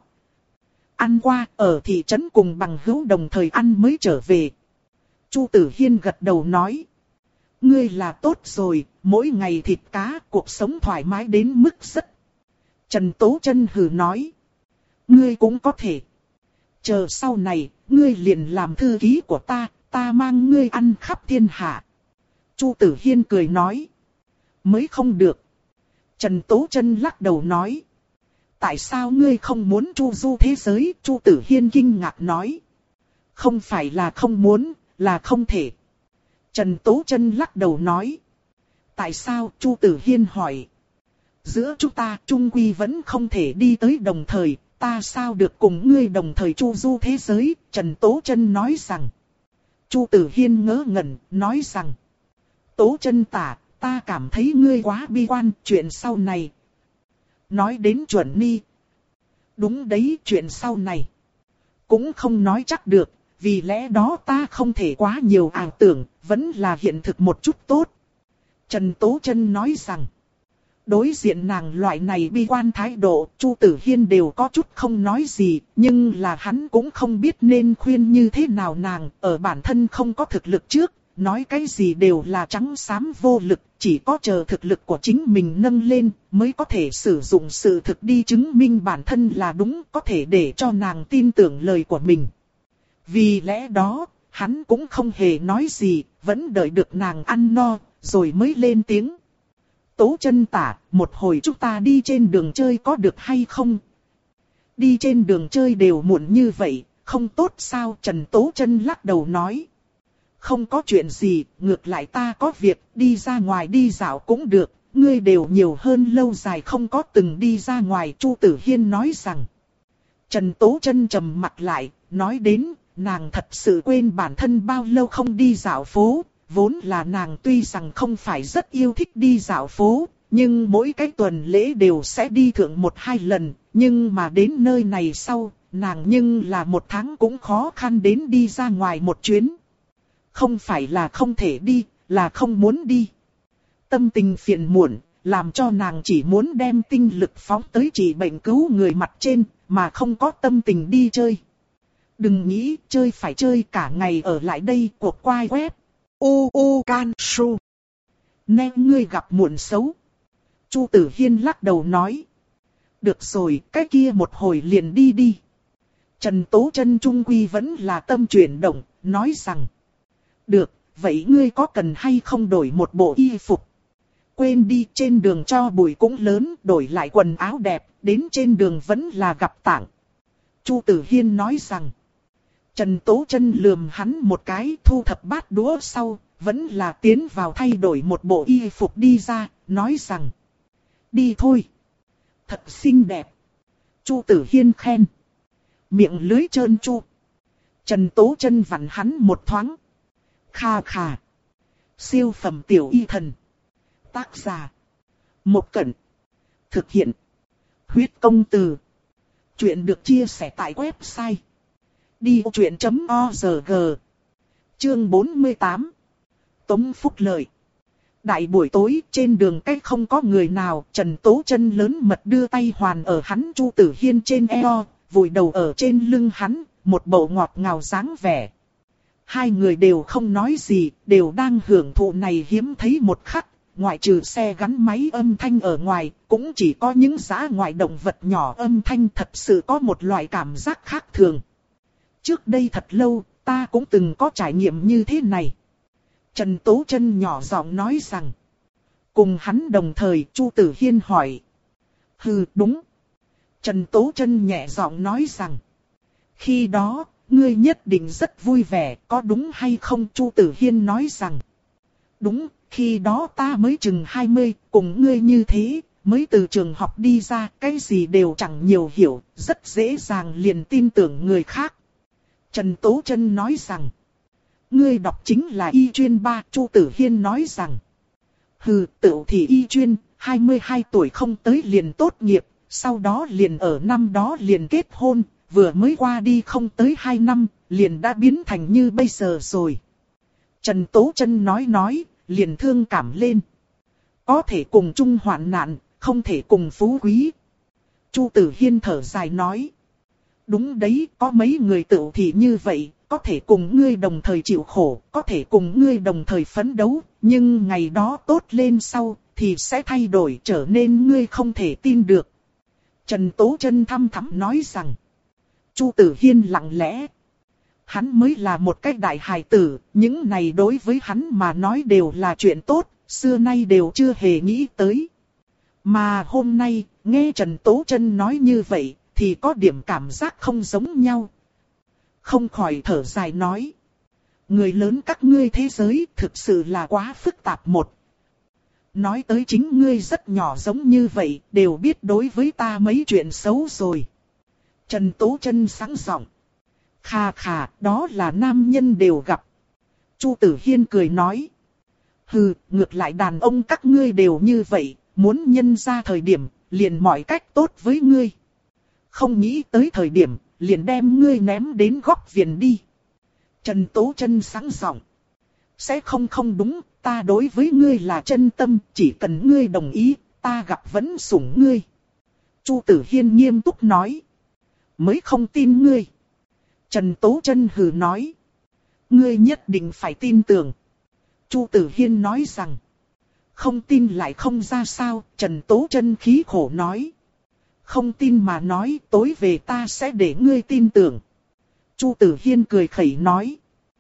Ăn qua, ở thị trấn cùng bằng hữu đồng thời ăn mới trở về. Chu Tử Hiên gật đầu nói. Ngươi là tốt rồi, mỗi ngày thịt cá, cuộc sống thoải mái đến mức rất. Trần Tố Chân hừ nói. Ngươi cũng có thể. Chờ sau này, ngươi liền làm thư ký của ta, ta mang ngươi ăn khắp thiên hạ. Chu Tử Hiên cười nói. Mới không được. Trần Tố Chân lắc đầu nói. Tại sao ngươi không muốn chu du thế giới? Chu Tử Hiên kinh ngạc nói. Không phải là không muốn, là không thể. Trần Tố Chân lắc đầu nói. Tại sao? Chu Tử Hiên hỏi. Giữa chúng ta chung quy vẫn không thể đi tới đồng thời, ta sao được cùng ngươi đồng thời chu du thế giới? Trần Tố Chân nói rằng. Chu Tử Hiên ngớ ngẩn, nói rằng. Tố Chân tả, ta cảm thấy ngươi quá bi quan, chuyện sau này. Nói đến chuẩn ni. Đúng đấy, chuyện sau này. Cũng không nói chắc được, vì lẽ đó ta không thể quá nhiều ảo tưởng, vẫn là hiện thực một chút tốt. Trần Tố Chân nói rằng. Đối diện nàng loại này bi quan thái độ, Chu Tử Hiên đều có chút không nói gì, nhưng là hắn cũng không biết nên khuyên như thế nào nàng, ở bản thân không có thực lực trước, nói cái gì đều là trắng xám vô lực, chỉ có chờ thực lực của chính mình nâng lên, mới có thể sử dụng sự thực đi chứng minh bản thân là đúng, có thể để cho nàng tin tưởng lời của mình. Vì lẽ đó, hắn cũng không hề nói gì, vẫn đợi được nàng ăn no, rồi mới lên tiếng. Tố Chân tả, một hồi chúng ta đi trên đường chơi có được hay không? Đi trên đường chơi đều muộn như vậy, không tốt sao? Trần Tố Chân lắc đầu nói. Không có chuyện gì, ngược lại ta có việc, đi ra ngoài đi dạo cũng được, ngươi đều nhiều hơn lâu dài không có từng đi ra ngoài. Chu Tử Hiên nói rằng. Trần Tố Chân trầm mặt lại, nói đến, nàng thật sự quên bản thân bao lâu không đi dạo phố. Vốn là nàng tuy rằng không phải rất yêu thích đi dạo phố, nhưng mỗi cái tuần lễ đều sẽ đi thượng một hai lần, nhưng mà đến nơi này sau, nàng nhưng là một tháng cũng khó khăn đến đi ra ngoài một chuyến. Không phải là không thể đi, là không muốn đi. Tâm tình phiền muộn, làm cho nàng chỉ muốn đem tinh lực phóng tới trị bệnh cứu người mặt trên, mà không có tâm tình đi chơi. Đừng nghĩ chơi phải chơi cả ngày ở lại đây cuộc quay web. U U Can Su. Nên ngươi gặp muộn xấu. Chu Tử Hiên lắc đầu nói. Được rồi, cái kia một hồi liền đi đi. Trần Tố Chân trung quy vẫn là tâm chuyển động, nói rằng. Được, vậy ngươi có cần hay không đổi một bộ y phục? Quên đi, trên đường cho bụi cũng lớn, đổi lại quần áo đẹp, đến trên đường vẫn là gặp tảng. Chu Tử Hiên nói rằng. Trần Tố Chân lườm hắn một cái, thu thập bát đũa sau, vẫn là tiến vào thay đổi một bộ y phục đi ra, nói rằng. Đi thôi. Thật xinh đẹp. Chu Tử Hiên khen. Miệng lưới trơn chu. Trần Tố Chân vặn hắn một thoáng. Kha kha. Siêu phẩm tiểu y thần. Tác giả. Một Cẩn. Thực hiện. Huyết công từ. Chuyện được chia sẻ tại website đi ô truyện chấm org. Chương bốn mươi tám. Tống Phúc Lợi. Đại buổi tối trên đường cách không có người nào, Trần Tố Chân lớn mật đưa tay hoàn ở hắn Chu Tử Hiên trên eo, vùi đầu ở trên lưng hắn, một bộ ngọt ngào dáng vẻ. Hai người đều không nói gì, đều đang hưởng thụ này hiếm thấy một khắc, ngoại trừ xe gắn máy âm thanh ở ngoài, cũng chỉ có những dã ngoại động vật nhỏ âm thanh, thật sự có một loại cảm giác khác thường. Trước đây thật lâu, ta cũng từng có trải nghiệm như thế này. Trần Tố Chân nhỏ giọng nói rằng. Cùng hắn đồng thời, Chu Tử Hiên hỏi. Hừ, đúng. Trần Tố Chân nhẹ giọng nói rằng. Khi đó, ngươi nhất định rất vui vẻ, có đúng hay không? Chu Tử Hiên nói rằng. Đúng, khi đó ta mới chừng hai mươi, cùng ngươi như thế, mới từ trường học đi ra, cái gì đều chẳng nhiều hiểu, rất dễ dàng liền tin tưởng người khác. Trần Tố Chân nói rằng. Ngươi đọc chính là y chuyên ba, Chu Tử Hiên nói rằng. Hừ, tựu thì y chuyên, hai mươi hai tuổi không tới liền tốt nghiệp, sau đó liền ở năm đó liền kết hôn, vừa mới qua đi không tới hai năm, liền đã biến thành như bây giờ rồi. Trần Tố Chân nói nói, liền thương cảm lên. Có thể cùng chung hoạn nạn, không thể cùng phú quý. Chu Tử Hiên thở dài nói. Đúng đấy, có mấy người tựu thì như vậy, có thể cùng ngươi đồng thời chịu khổ, có thể cùng ngươi đồng thời phấn đấu, nhưng ngày đó tốt lên sau, thì sẽ thay đổi, trở nên ngươi không thể tin được. Trần Tố Chân thăm thẳm nói rằng. Chu Tử Hiên lặng lẽ. Hắn mới là một cái đại hài tử, những này đối với hắn mà nói đều là chuyện tốt, xưa nay đều chưa hề nghĩ tới. Mà hôm nay, nghe Trần Tố Chân nói như vậy, thì có điểm cảm giác không giống nhau. Không khỏi thở dài nói. Người lớn các ngươi thế giới thực sự là quá phức tạp một. Nói tới chính ngươi rất nhỏ giống như vậy, đều biết đối với ta mấy chuyện xấu rồi. Trần Tố Chân sáng giọng. Khà khà, đó là nam nhân đều gặp. Chu Tử Hiên cười nói. Hừ, ngược lại đàn ông các ngươi đều như vậy, muốn nhân ra thời điểm, liền mọi cách tốt với ngươi. Không nghĩ tới thời điểm, liền đem ngươi ném đến góc viền đi. Trần Tố Chân sáng giọng. Sẽ không không đúng, ta đối với ngươi là chân tâm, chỉ cần ngươi đồng ý, ta gặp vẫn sủng ngươi. Chu Tử Hiên nghiêm túc nói. Mới không tin ngươi. Trần Tố Chân hừ nói. Ngươi nhất định phải tin tưởng. Chu Tử Hiên nói rằng. Không tin lại không ra sao, Trần Tố Chân khí khổ nói. Không tin mà nói, tối về ta sẽ để ngươi tin tưởng. Chu Tử Hiên cười khẩy nói.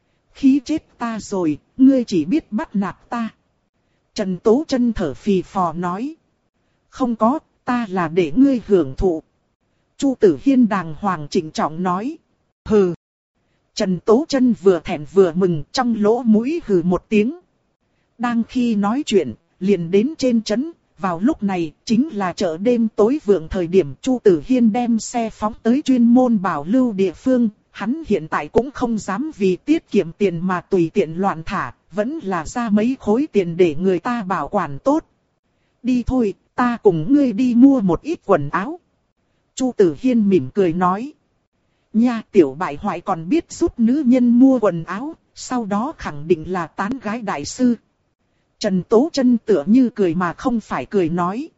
Khí chết ta rồi, ngươi chỉ biết bắt nạt ta. Trần Tố Chân thở phì phò nói. Không có, ta là để ngươi hưởng thụ. Chu Tử Hiên đàng hoàng trịnh trọng nói. Hừ. Trần Tố Chân vừa thẹn vừa mừng, trong lỗ mũi hừ một tiếng. Đang khi nói chuyện, liền đến trên trấn. Vào lúc này, chính là chợ đêm tối vượng thời điểm Chu Tử Hiên đem xe phóng tới chuyên môn bảo lưu địa phương. Hắn hiện tại cũng không dám vì tiết kiệm tiền mà tùy tiện loạn thả, vẫn là ra mấy khối tiền để người ta bảo quản tốt. Đi thôi, ta cùng ngươi đi mua một ít quần áo. Chu Tử Hiên mỉm cười nói. Nha, tiểu bại hoại còn biết giúp nữ nhân mua quần áo, sau đó khẳng định là tán gái đại sư. Trần Tố Chân tựa như cười mà không phải cười nói.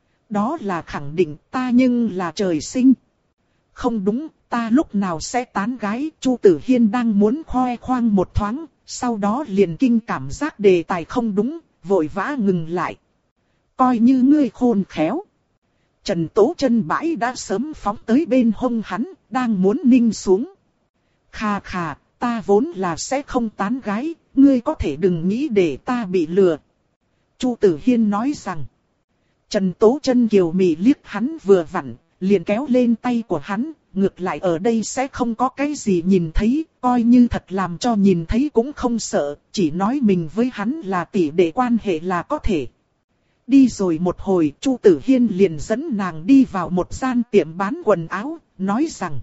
Đó là khẳng định, ta nhưng là trời sinh. Không đúng, ta lúc nào sẽ tán gái? Chu Tử Hiên đang muốn khoe khoang một thoáng, sau đó liền kinh cảm giác đề tài không đúng, vội vã ngừng lại. Coi như ngươi khôn khéo. Trần Tố Chân bãi đã sớm phóng tới bên hông hắn, đang muốn ninh xuống. Khà khà, ta vốn là sẽ không tán gái, ngươi có thể đừng nghĩ để ta bị lừa. Chu Tử Hiên nói rằng. Trần Tố Chân kiều mị liếc hắn vừa vặn, liền kéo lên tay của hắn, ngược lại ở đây sẽ không có cái gì nhìn thấy, coi như thật làm cho nhìn thấy cũng không sợ, chỉ nói mình với hắn là tỷ đệ quan hệ là có thể. Đi rồi một hồi, Chu Tử Hiên liền dẫn nàng đi vào một gian tiệm bán quần áo, nói rằng.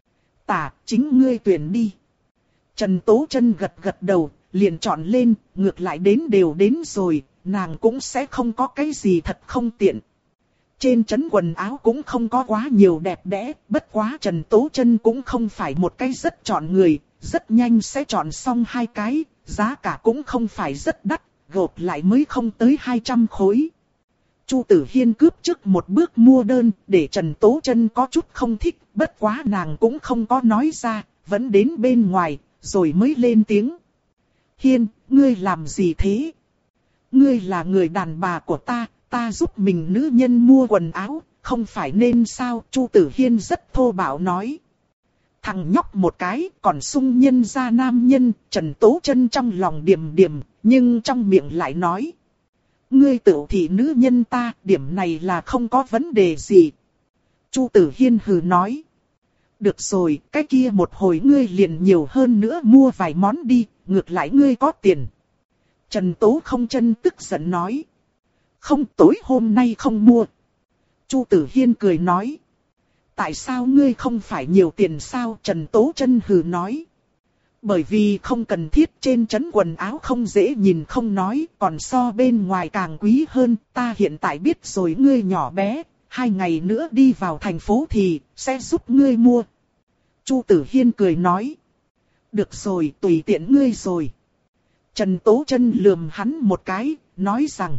Tả, chính ngươi tuyển đi. Trần Tố Chân gật gật đầu, liền chọn lên, ngược lại đến đều đến rồi, nàng cũng sẽ không có cái gì thật không tiện. Trên trấn quần áo cũng không có quá nhiều đẹp đẽ, bất quá Trần Tố Chân cũng không phải một cái rất chọn người, rất nhanh sẽ chọn xong hai cái, giá cả cũng không phải rất đắt, gộp lại mới không tới hai trăm khối. Chu Tử Hiên cướp trước một bước mua đơn, để Trần Tố Chân có chút không thích, bất quá nàng cũng không có nói ra, vẫn đến bên ngoài, rồi mới lên tiếng. Hiên, ngươi làm gì thế? ngươi là người đàn bà của ta, ta giúp mình nữ nhân mua quần áo, không phải nên sao? Chu Tử Hiên rất thô bạo nói. Thằng nhóc một cái, còn sung nhân ra nam nhân, Trần Tố Chân trong lòng điềm điềm, nhưng trong miệng lại nói. Ngươi tự thị nữ nhân ta, điểm này là không có vấn đề gì. Chu Tử Hiên hừ nói. Được rồi, cái kia một hồi ngươi liền nhiều hơn nữa mua vài món đi, ngược lại ngươi có tiền. Trần Tố Không Chân tức giận nói. Không, tối hôm nay không mua. Chu Tử Hiên cười nói. Tại sao ngươi không phải nhiều tiền sao? Trần Tố Chân hừ nói. Bởi vì không cần thiết, trên trấn quần áo không dễ nhìn không nói, còn so bên ngoài càng quý hơn. Ta hiện tại biết rồi, ngươi nhỏ bé, hai ngày nữa đi vào thành phố thì sẽ giúp ngươi mua. Chu Tử Hiên cười nói. Được rồi, tùy tiện ngươi rồi. Trần Tố Chân lườm hắn một cái, nói rằng.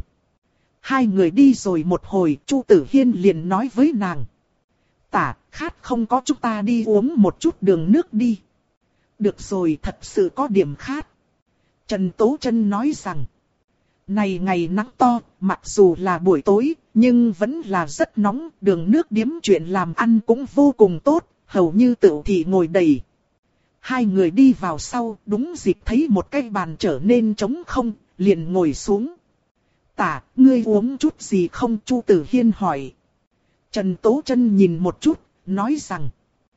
Hai người đi rồi một hồi, Chu Tử Hiên liền nói với nàng. Tả, khát không có, chúng ta đi uống một chút đường nước đi. Được rồi, thật sự có điểm khát. Trần Tố Chân nói rằng. Này ngày nắng to, mặc dù là buổi tối, nhưng vẫn là rất nóng. Đường nước điếm chuyện làm ăn cũng vô cùng tốt, hầu như tựu thị ngồi đầy. Hai người đi vào sau, đúng dịp thấy một cái bàn trở nên trống không, liền ngồi xuống. Tả, ngươi uống chút gì không? Chu Tử Hiên hỏi. Trần Tố Chân nhìn một chút, nói rằng.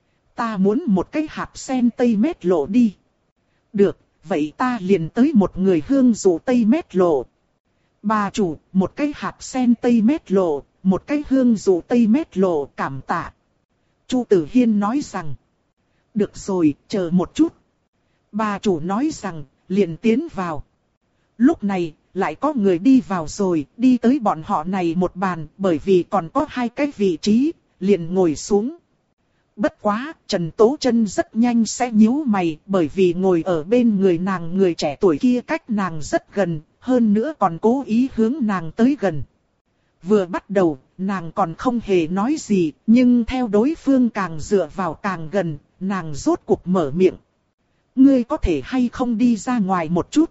Ta muốn một cái hạt sen tây mét lộ đi. Được, vậy ta liền tới một người hương rượu tây mét lộ. Bà chủ, một cái hạt sen tây mét lộ, một cái hương rượu tây mét lộ, cảm tạ. Chu Tử Hiên nói rằng. Được rồi, chờ một chút. Bà chủ nói rằng, liền tiến vào. Lúc này, lại có người đi vào rồi, đi tới bọn họ này một bàn, bởi vì còn có hai cái vị trí, liền ngồi xuống. Bất quá, Trần Tố Chân rất nhanh sẽ nhíu mày, bởi vì ngồi ở bên người nàng người trẻ tuổi kia cách nàng rất gần, hơn nữa còn cố ý hướng nàng tới gần. Vừa bắt đầu, nàng còn không hề nói gì, nhưng theo đối phương càng dựa vào càng gần, nàng rốt cục mở miệng. Ngươi có thể hay không đi ra ngoài một chút?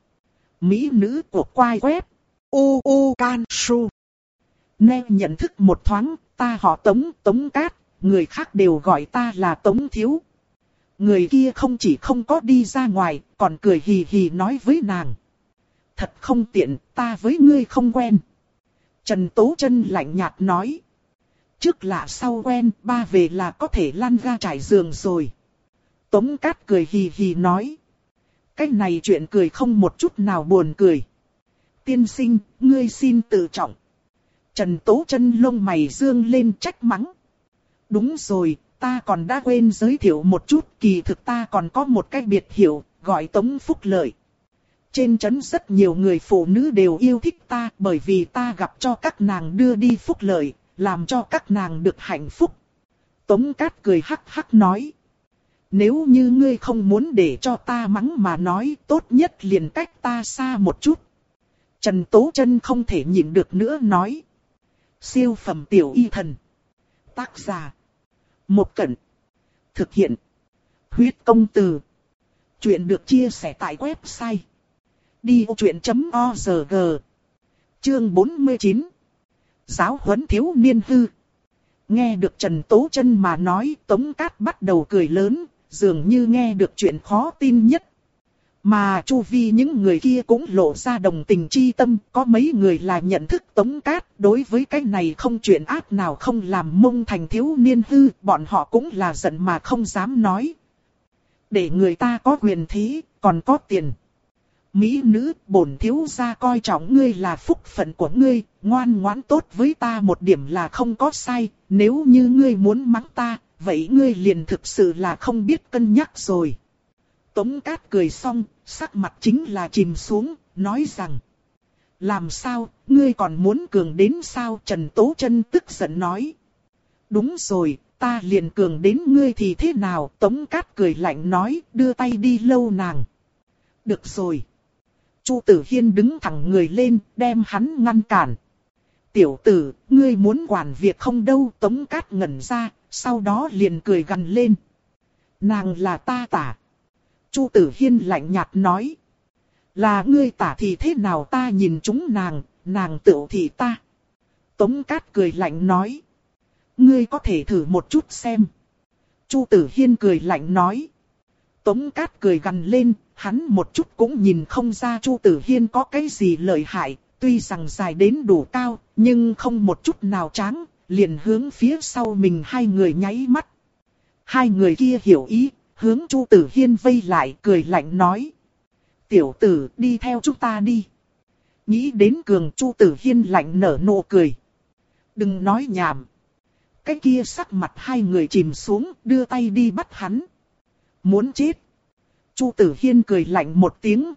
Mỹ nữ của quai web. U U Can Su. Nè nhận thức một thoáng, ta họ Tống, Tống Cát, người khác đều gọi ta là Tống Thiếu. Người kia không chỉ không có đi ra ngoài, còn cười hì hì nói với nàng. Thật không tiện, ta với ngươi không quen. Trần Tố Chân lạnh nhạt nói. Trước lạ sau quen, ba về là có thể lăn ra trải giường rồi. Tống Cát cười hì hì nói. Cái này chuyện cười không một chút nào buồn cười. Tiên sinh, ngươi xin tự trọng. Trần Tố Chân lông mày dương lên trách mắng. Đúng rồi, ta còn đã quên giới thiệu một chút, kỳ thực ta còn có một cái biệt hiệu, gọi Tống Phúc Lợi. Trên trấn rất nhiều người phụ nữ đều yêu thích ta, bởi vì ta gặp cho các nàng đưa đi phúc lợi, làm cho các nàng được hạnh phúc. Tống Cát cười hắc hắc nói. Nếu như ngươi không muốn để cho ta mắng mà nói, tốt nhất liền cách ta xa một chút. Trần Tố Chân không thể nhịn được nữa nói. Siêu phẩm tiểu y thần. Tác giả. Một Cẩn. Thực hiện. Huyết công từ. Chuyện được chia sẻ tại website. đi ô chuyện chấm org. Chương bốn mươi chín. Giáo huấn thiếu niên hư. Nghe được Trần Tố Chân mà nói, Tống Cát bắt đầu cười lớn, dường như nghe được chuyện khó tin nhất. Mà chu vi những người kia cũng lộ ra đồng tình chi tâm, có mấy người là nhận thức Tống Cát, đối với cái này không chuyện ác nào không làm mông thành thiếu niên hư, bọn họ cũng là giận mà không dám nói. Để người ta có quyền thế, còn có tiền. Mỹ nữ, bổn thiếu gia coi trọng ngươi là phúc phận của ngươi, ngoan ngoãn tốt với ta một điểm là không có sai, nếu như ngươi muốn mắng ta, vậy ngươi liền thực sự là không biết cân nhắc rồi. Tống Cát cười xong, sắc mặt chính là chìm xuống, nói rằng. Làm sao, ngươi còn muốn cường đến sao? Trần Tố Chân tức giận nói. Đúng rồi, ta liền cường đến ngươi thì thế nào? Tống Cát cười lạnh nói, đưa tay đi lâu nàng. Được rồi. Chu Tử Hiên đứng thẳng người lên, đem hắn ngăn cản. Tiểu tử, ngươi muốn quản việc không đâu? Tống Cát ngẩn ra, sau đó liền cười gằn lên. Nàng là ta tả. Chu Tử Hiên lạnh nhạt nói. Là ngươi tả thì thế nào ta nhìn chúng nàng, nàng tựu thì ta. Tống Cát cười lạnh nói. Ngươi có thể thử một chút xem. Chu Tử Hiên cười lạnh nói. Tống Cát cười gằn lên, hắn một chút cũng nhìn không ra Chu Tử Hiên có cái gì lợi hại, tuy rằng dài đến đủ cao, nhưng không một chút nào tráng, liền hướng phía sau mình hai người nháy mắt. Hai người kia hiểu ý, hướng Chu Tử Hiên vây lại cười lạnh nói. Tiểu tử đi theo chúng ta đi. Nghĩ đến cường Chu Tử Hiên lạnh nở nụ cười. Đừng nói nhảm. Cái kia sắc mặt hai người chìm xuống đưa tay đi bắt hắn. Muốn chết. Chu Tử Hiên cười lạnh một tiếng.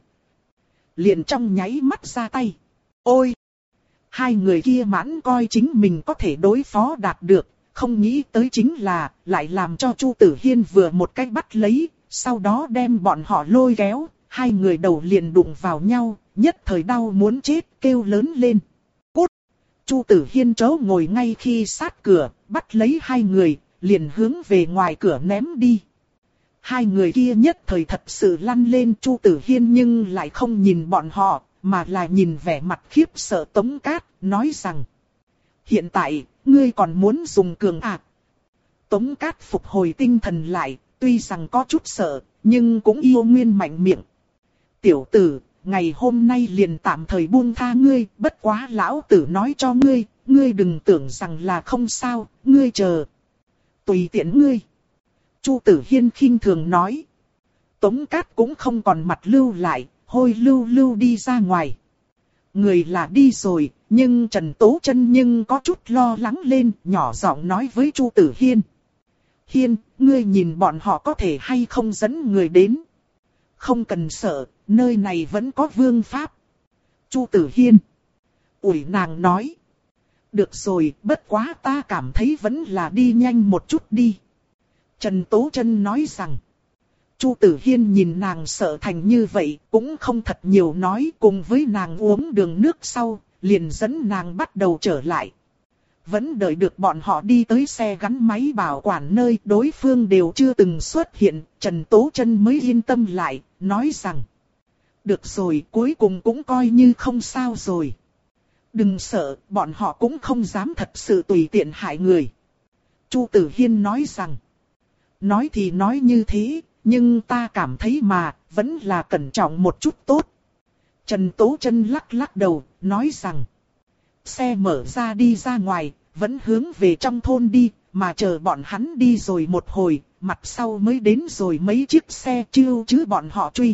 Liền trong nháy mắt ra tay. Ôi! Hai người kia mãn coi chính mình có thể đối phó đạt được. Không nghĩ tới chính là lại làm cho Chu Tử Hiên vừa một cách bắt lấy. Sau đó đem bọn họ lôi kéo. Hai người đầu liền đụng vào nhau. Nhất thời đau muốn chết kêu lớn lên. Cút! Chu Tử Hiên chớ ngồi ngay khi sát cửa. Bắt lấy hai người. Liền hướng về ngoài cửa ném đi. Hai người kia nhất thời thật sự lăn lên Chu Tử Hiên nhưng lại không nhìn bọn họ, mà là nhìn vẻ mặt khiếp sợ Tống Cát, nói rằng. Hiện tại, ngươi còn muốn dùng cường ạc. Tống Cát phục hồi tinh thần lại, tuy rằng có chút sợ, nhưng cũng yêu nguyên mạnh miệng. Tiểu tử, ngày hôm nay liền tạm thời buông tha ngươi, bất quá lão tử nói cho ngươi, ngươi đừng tưởng rằng là không sao, ngươi chờ. Tùy tiện ngươi. Chu Tử Hiên khinh thường nói. Tống Cát cũng không còn mặt lưu lại, hôi lưu lưu đi ra ngoài. Người là đi rồi, nhưng Trần Tố Chân nhưng có chút lo lắng lên, nhỏ giọng nói với Chu Tử Hiên. Hiên, ngươi nhìn bọn họ có thể hay không dẫn người đến. Không cần sợ, nơi này vẫn có vương pháp. Chu Tử Hiên. Ủi nàng nói. Được rồi, bất quá ta cảm thấy vẫn là đi nhanh một chút đi. Trần Tố Chân nói rằng. Chu Tử Hiên nhìn nàng sợ thành như vậy, cũng không thật nhiều nói, cùng với nàng uống đường nước sau, liền dẫn nàng bắt đầu trở lại. Vẫn đợi được bọn họ đi tới xe gắn máy bảo quản nơi đối phương đều chưa từng xuất hiện, Trần Tố Chân mới yên tâm lại, nói rằng. Được rồi, cuối cùng cũng coi như không sao rồi. Đừng sợ, bọn họ cũng không dám thật sự tùy tiện hại người. Chu Tử Hiên nói rằng. Nói thì nói như thế, nhưng ta cảm thấy mà, vẫn là cẩn trọng một chút tốt. Trần Tố Chân lắc lắc đầu, nói rằng. Xe mở ra đi ra ngoài, vẫn hướng về trong thôn đi, mà chờ bọn hắn đi rồi một hồi, mặt sau mới đến rồi mấy chiếc xe chiêu chứ bọn họ truy.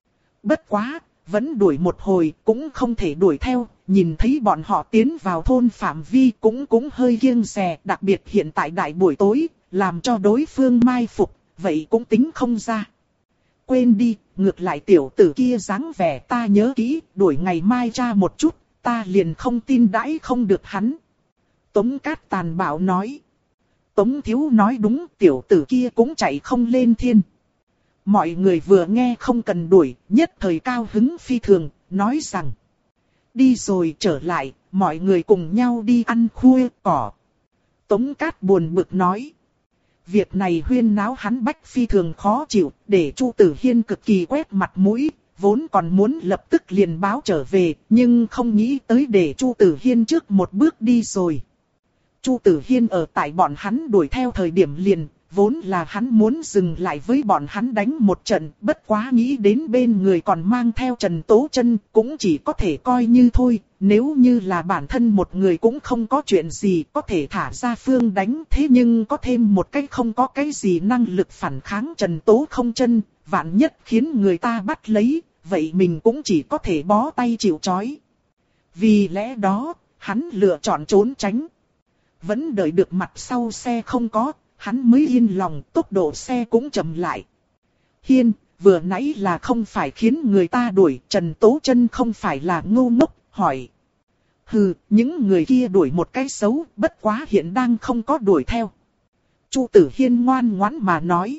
Bất quá, vẫn đuổi một hồi, cũng không thể đuổi theo, nhìn thấy bọn họ tiến vào thôn phạm vi cũng cũng hơi kiêng dè, đặc biệt hiện tại đại buổi tối, làm cho đối phương mai phục, vậy cũng tính không ra. Quên đi, ngược lại tiểu tử kia dáng vẻ ta nhớ kỹ, đuổi ngày mai tra một chút, ta liền không tin đãi không được hắn. Tống Cát tàn bạo nói. Tống thiếu nói đúng, tiểu tử kia cũng chạy không lên thiên. Mọi người vừa nghe không cần đuổi, nhất thời cao hứng phi thường, nói rằng. Đi rồi trở lại, mọi người cùng nhau đi ăn khuya cỏ. Tống Cát buồn bực nói. Việc này huyên náo hắn bách phi thường khó chịu, để Chu Tử Hiên cực kỳ quét mặt mũi, vốn còn muốn lập tức liền báo trở về, nhưng không nghĩ tới để Chu Tử Hiên trước một bước đi rồi. Chu Tử Hiên ở tại bọn hắn đuổi theo thời điểm liền, vốn là hắn muốn dừng lại với bọn hắn đánh một trận, bất quá nghĩ đến bên người còn mang theo Trần Tố Chân, cũng chỉ có thể coi như thôi, nếu như là bản thân một người cũng không có chuyện gì có thể thả ra phương đánh, thế nhưng có thêm một cái không có cái gì năng lực phản kháng Trần Tố Không Chân, vạn nhất khiến người ta bắt lấy, vậy mình cũng chỉ có thể bó tay chịu trói. Vì lẽ đó, hắn lựa chọn trốn tránh. Vẫn đợi được mặt sau xe không có, hắn mới yên lòng, tốc độ xe cũng chậm lại. Hiên, vừa nãy là không phải khiến người ta đuổi, Trần Tố Chân không phải là ngu ngốc, hỏi. Hừ, những người kia đuổi một cái xấu, bất quá hiện đang không có đuổi theo. Chu Tử Hiên ngoan ngoãn mà nói.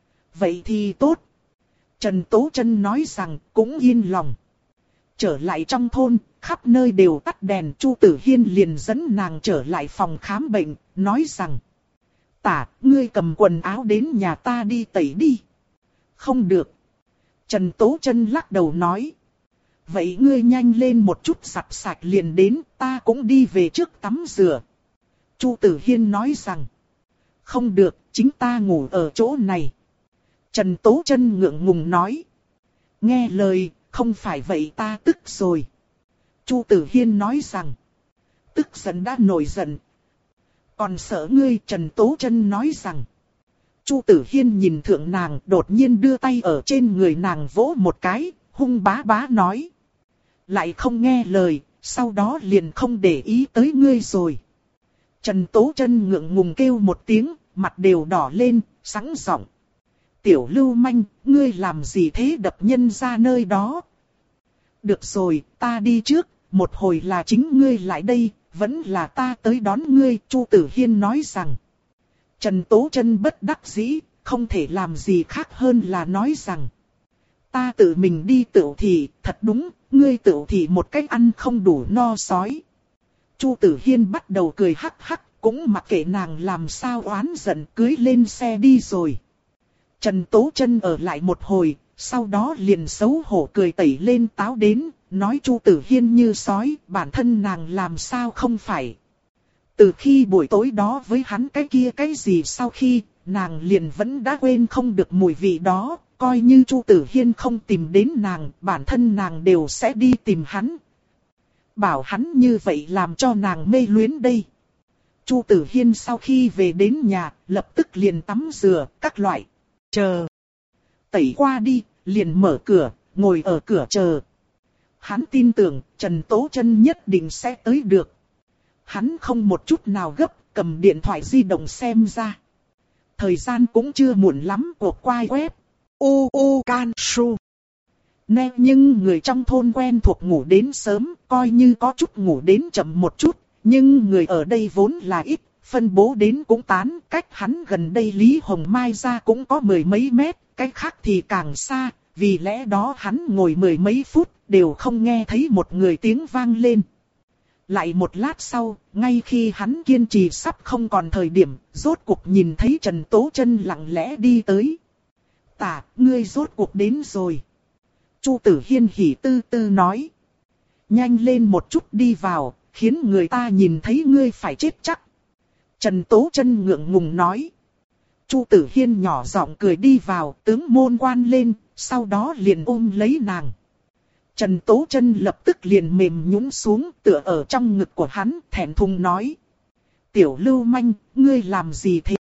Vậy thì tốt. Trần Tố Chân nói rằng cũng yên lòng. Trở lại trong thôn, khắp nơi đều tắt đèn, Chu Tử Hiên liền dẫn nàng trở lại phòng khám bệnh, nói rằng. Tả, ngươi cầm quần áo đến nhà ta đi tẩy đi. Không được. Trần Tố Chân lắc đầu nói. vậy ngươi nhanh lên một chút giặt sạch liền đến, ta cũng đi về trước tắm rửa. Chu Tử Hiên nói rằng, không được, chính ta ngủ ở chỗ này. Trần Tố Chân ngượng ngùng nói, nghe lời, không phải vậy ta tức rồi. Chu Tử Hiên nói rằng, tức giận đã nổi giận. Còn sợ ngươi? Trần Tố Chân nói rằng. Chu Tử Hiên nhìn thượng nàng, đột nhiên đưa tay ở trên người nàng vỗ một cái, hung bá bá nói. Lại không nghe lời, sau đó liền không để ý tới ngươi rồi. Trần Tố Chân ngượng ngùng kêu một tiếng, mặt đều đỏ lên, sẵn giọng. Tiểu lưu manh, ngươi làm gì thế, đập nhân ra nơi đó? Được rồi, ta đi trước, một hồi là chính ngươi lại đây, vẫn là ta tới đón ngươi. Chu Tử Hiên nói rằng. Trần Tố Chân bất đắc dĩ, không thể làm gì khác hơn là nói rằng. Ta tự mình đi tựu thị, thật đúng, ngươi tựu thị một cách ăn không đủ no sói. Chu Tử Hiên bắt đầu cười hắc hắc, cũng mặc kệ nàng làm sao oán giận, cưới lên xe đi rồi. Trần Tố Chân ở lại một hồi, sau đó liền xấu hổ cười tẩy lên táo đến, nói Chu Tử Hiên như sói, bản thân nàng làm sao không phải. Từ khi buổi tối đó với hắn cái kia cái gì sau khi, nàng liền vẫn đã quên không được mùi vị đó, coi như Chu Tử Hiên không tìm đến nàng, bản thân nàng đều sẽ đi tìm hắn. Bảo hắn như vậy làm cho nàng mê luyến đây. Chu Tử Hiên sau khi về đến nhà, lập tức liền tắm rửa, các loại. Chờ. Tẩy qua đi, liền mở cửa, ngồi ở cửa chờ. Hắn tin tưởng Trần Tố Chân nhất định sẽ tới được. Hắn không một chút nào gấp, cầm điện thoại di động xem ra. Thời gian cũng chưa muộn lắm, cuộc quay web. U U Can Su. Nè, nhưng người trong thôn quen thuộc ngủ đến sớm, coi như có chút ngủ đến chậm một chút. Nhưng người ở đây vốn là ít, phân bố đến cũng tán. Cách hắn gần đây Lý Hồng Mai ra cũng có mười mấy mét, cách khác thì càng xa. Vì lẽ đó hắn ngồi mười mấy phút, đều không nghe thấy một người tiếng vang lên. Lại một lát sau, ngay khi hắn kiên trì sắp không còn thời điểm, rốt cuộc nhìn thấy Trần Tố Chân lặng lẽ đi tới. Tả, ngươi rốt cuộc đến rồi. Chu Tử Hiên hỉ tư tư nói. Nhanh lên một chút đi vào, khiến người ta nhìn thấy ngươi phải chết chắc. Trần Tố Chân ngượng ngùng nói. Chu Tử Hiên nhỏ giọng cười đi vào, tướng môn quan lên, sau đó liền ôm lấy nàng. Trần Tố Chân lập tức liền mềm nhũn xuống, tựa ở trong ngực của hắn, thẹn thùng nói. Tiểu lưu manh, ngươi làm gì thế?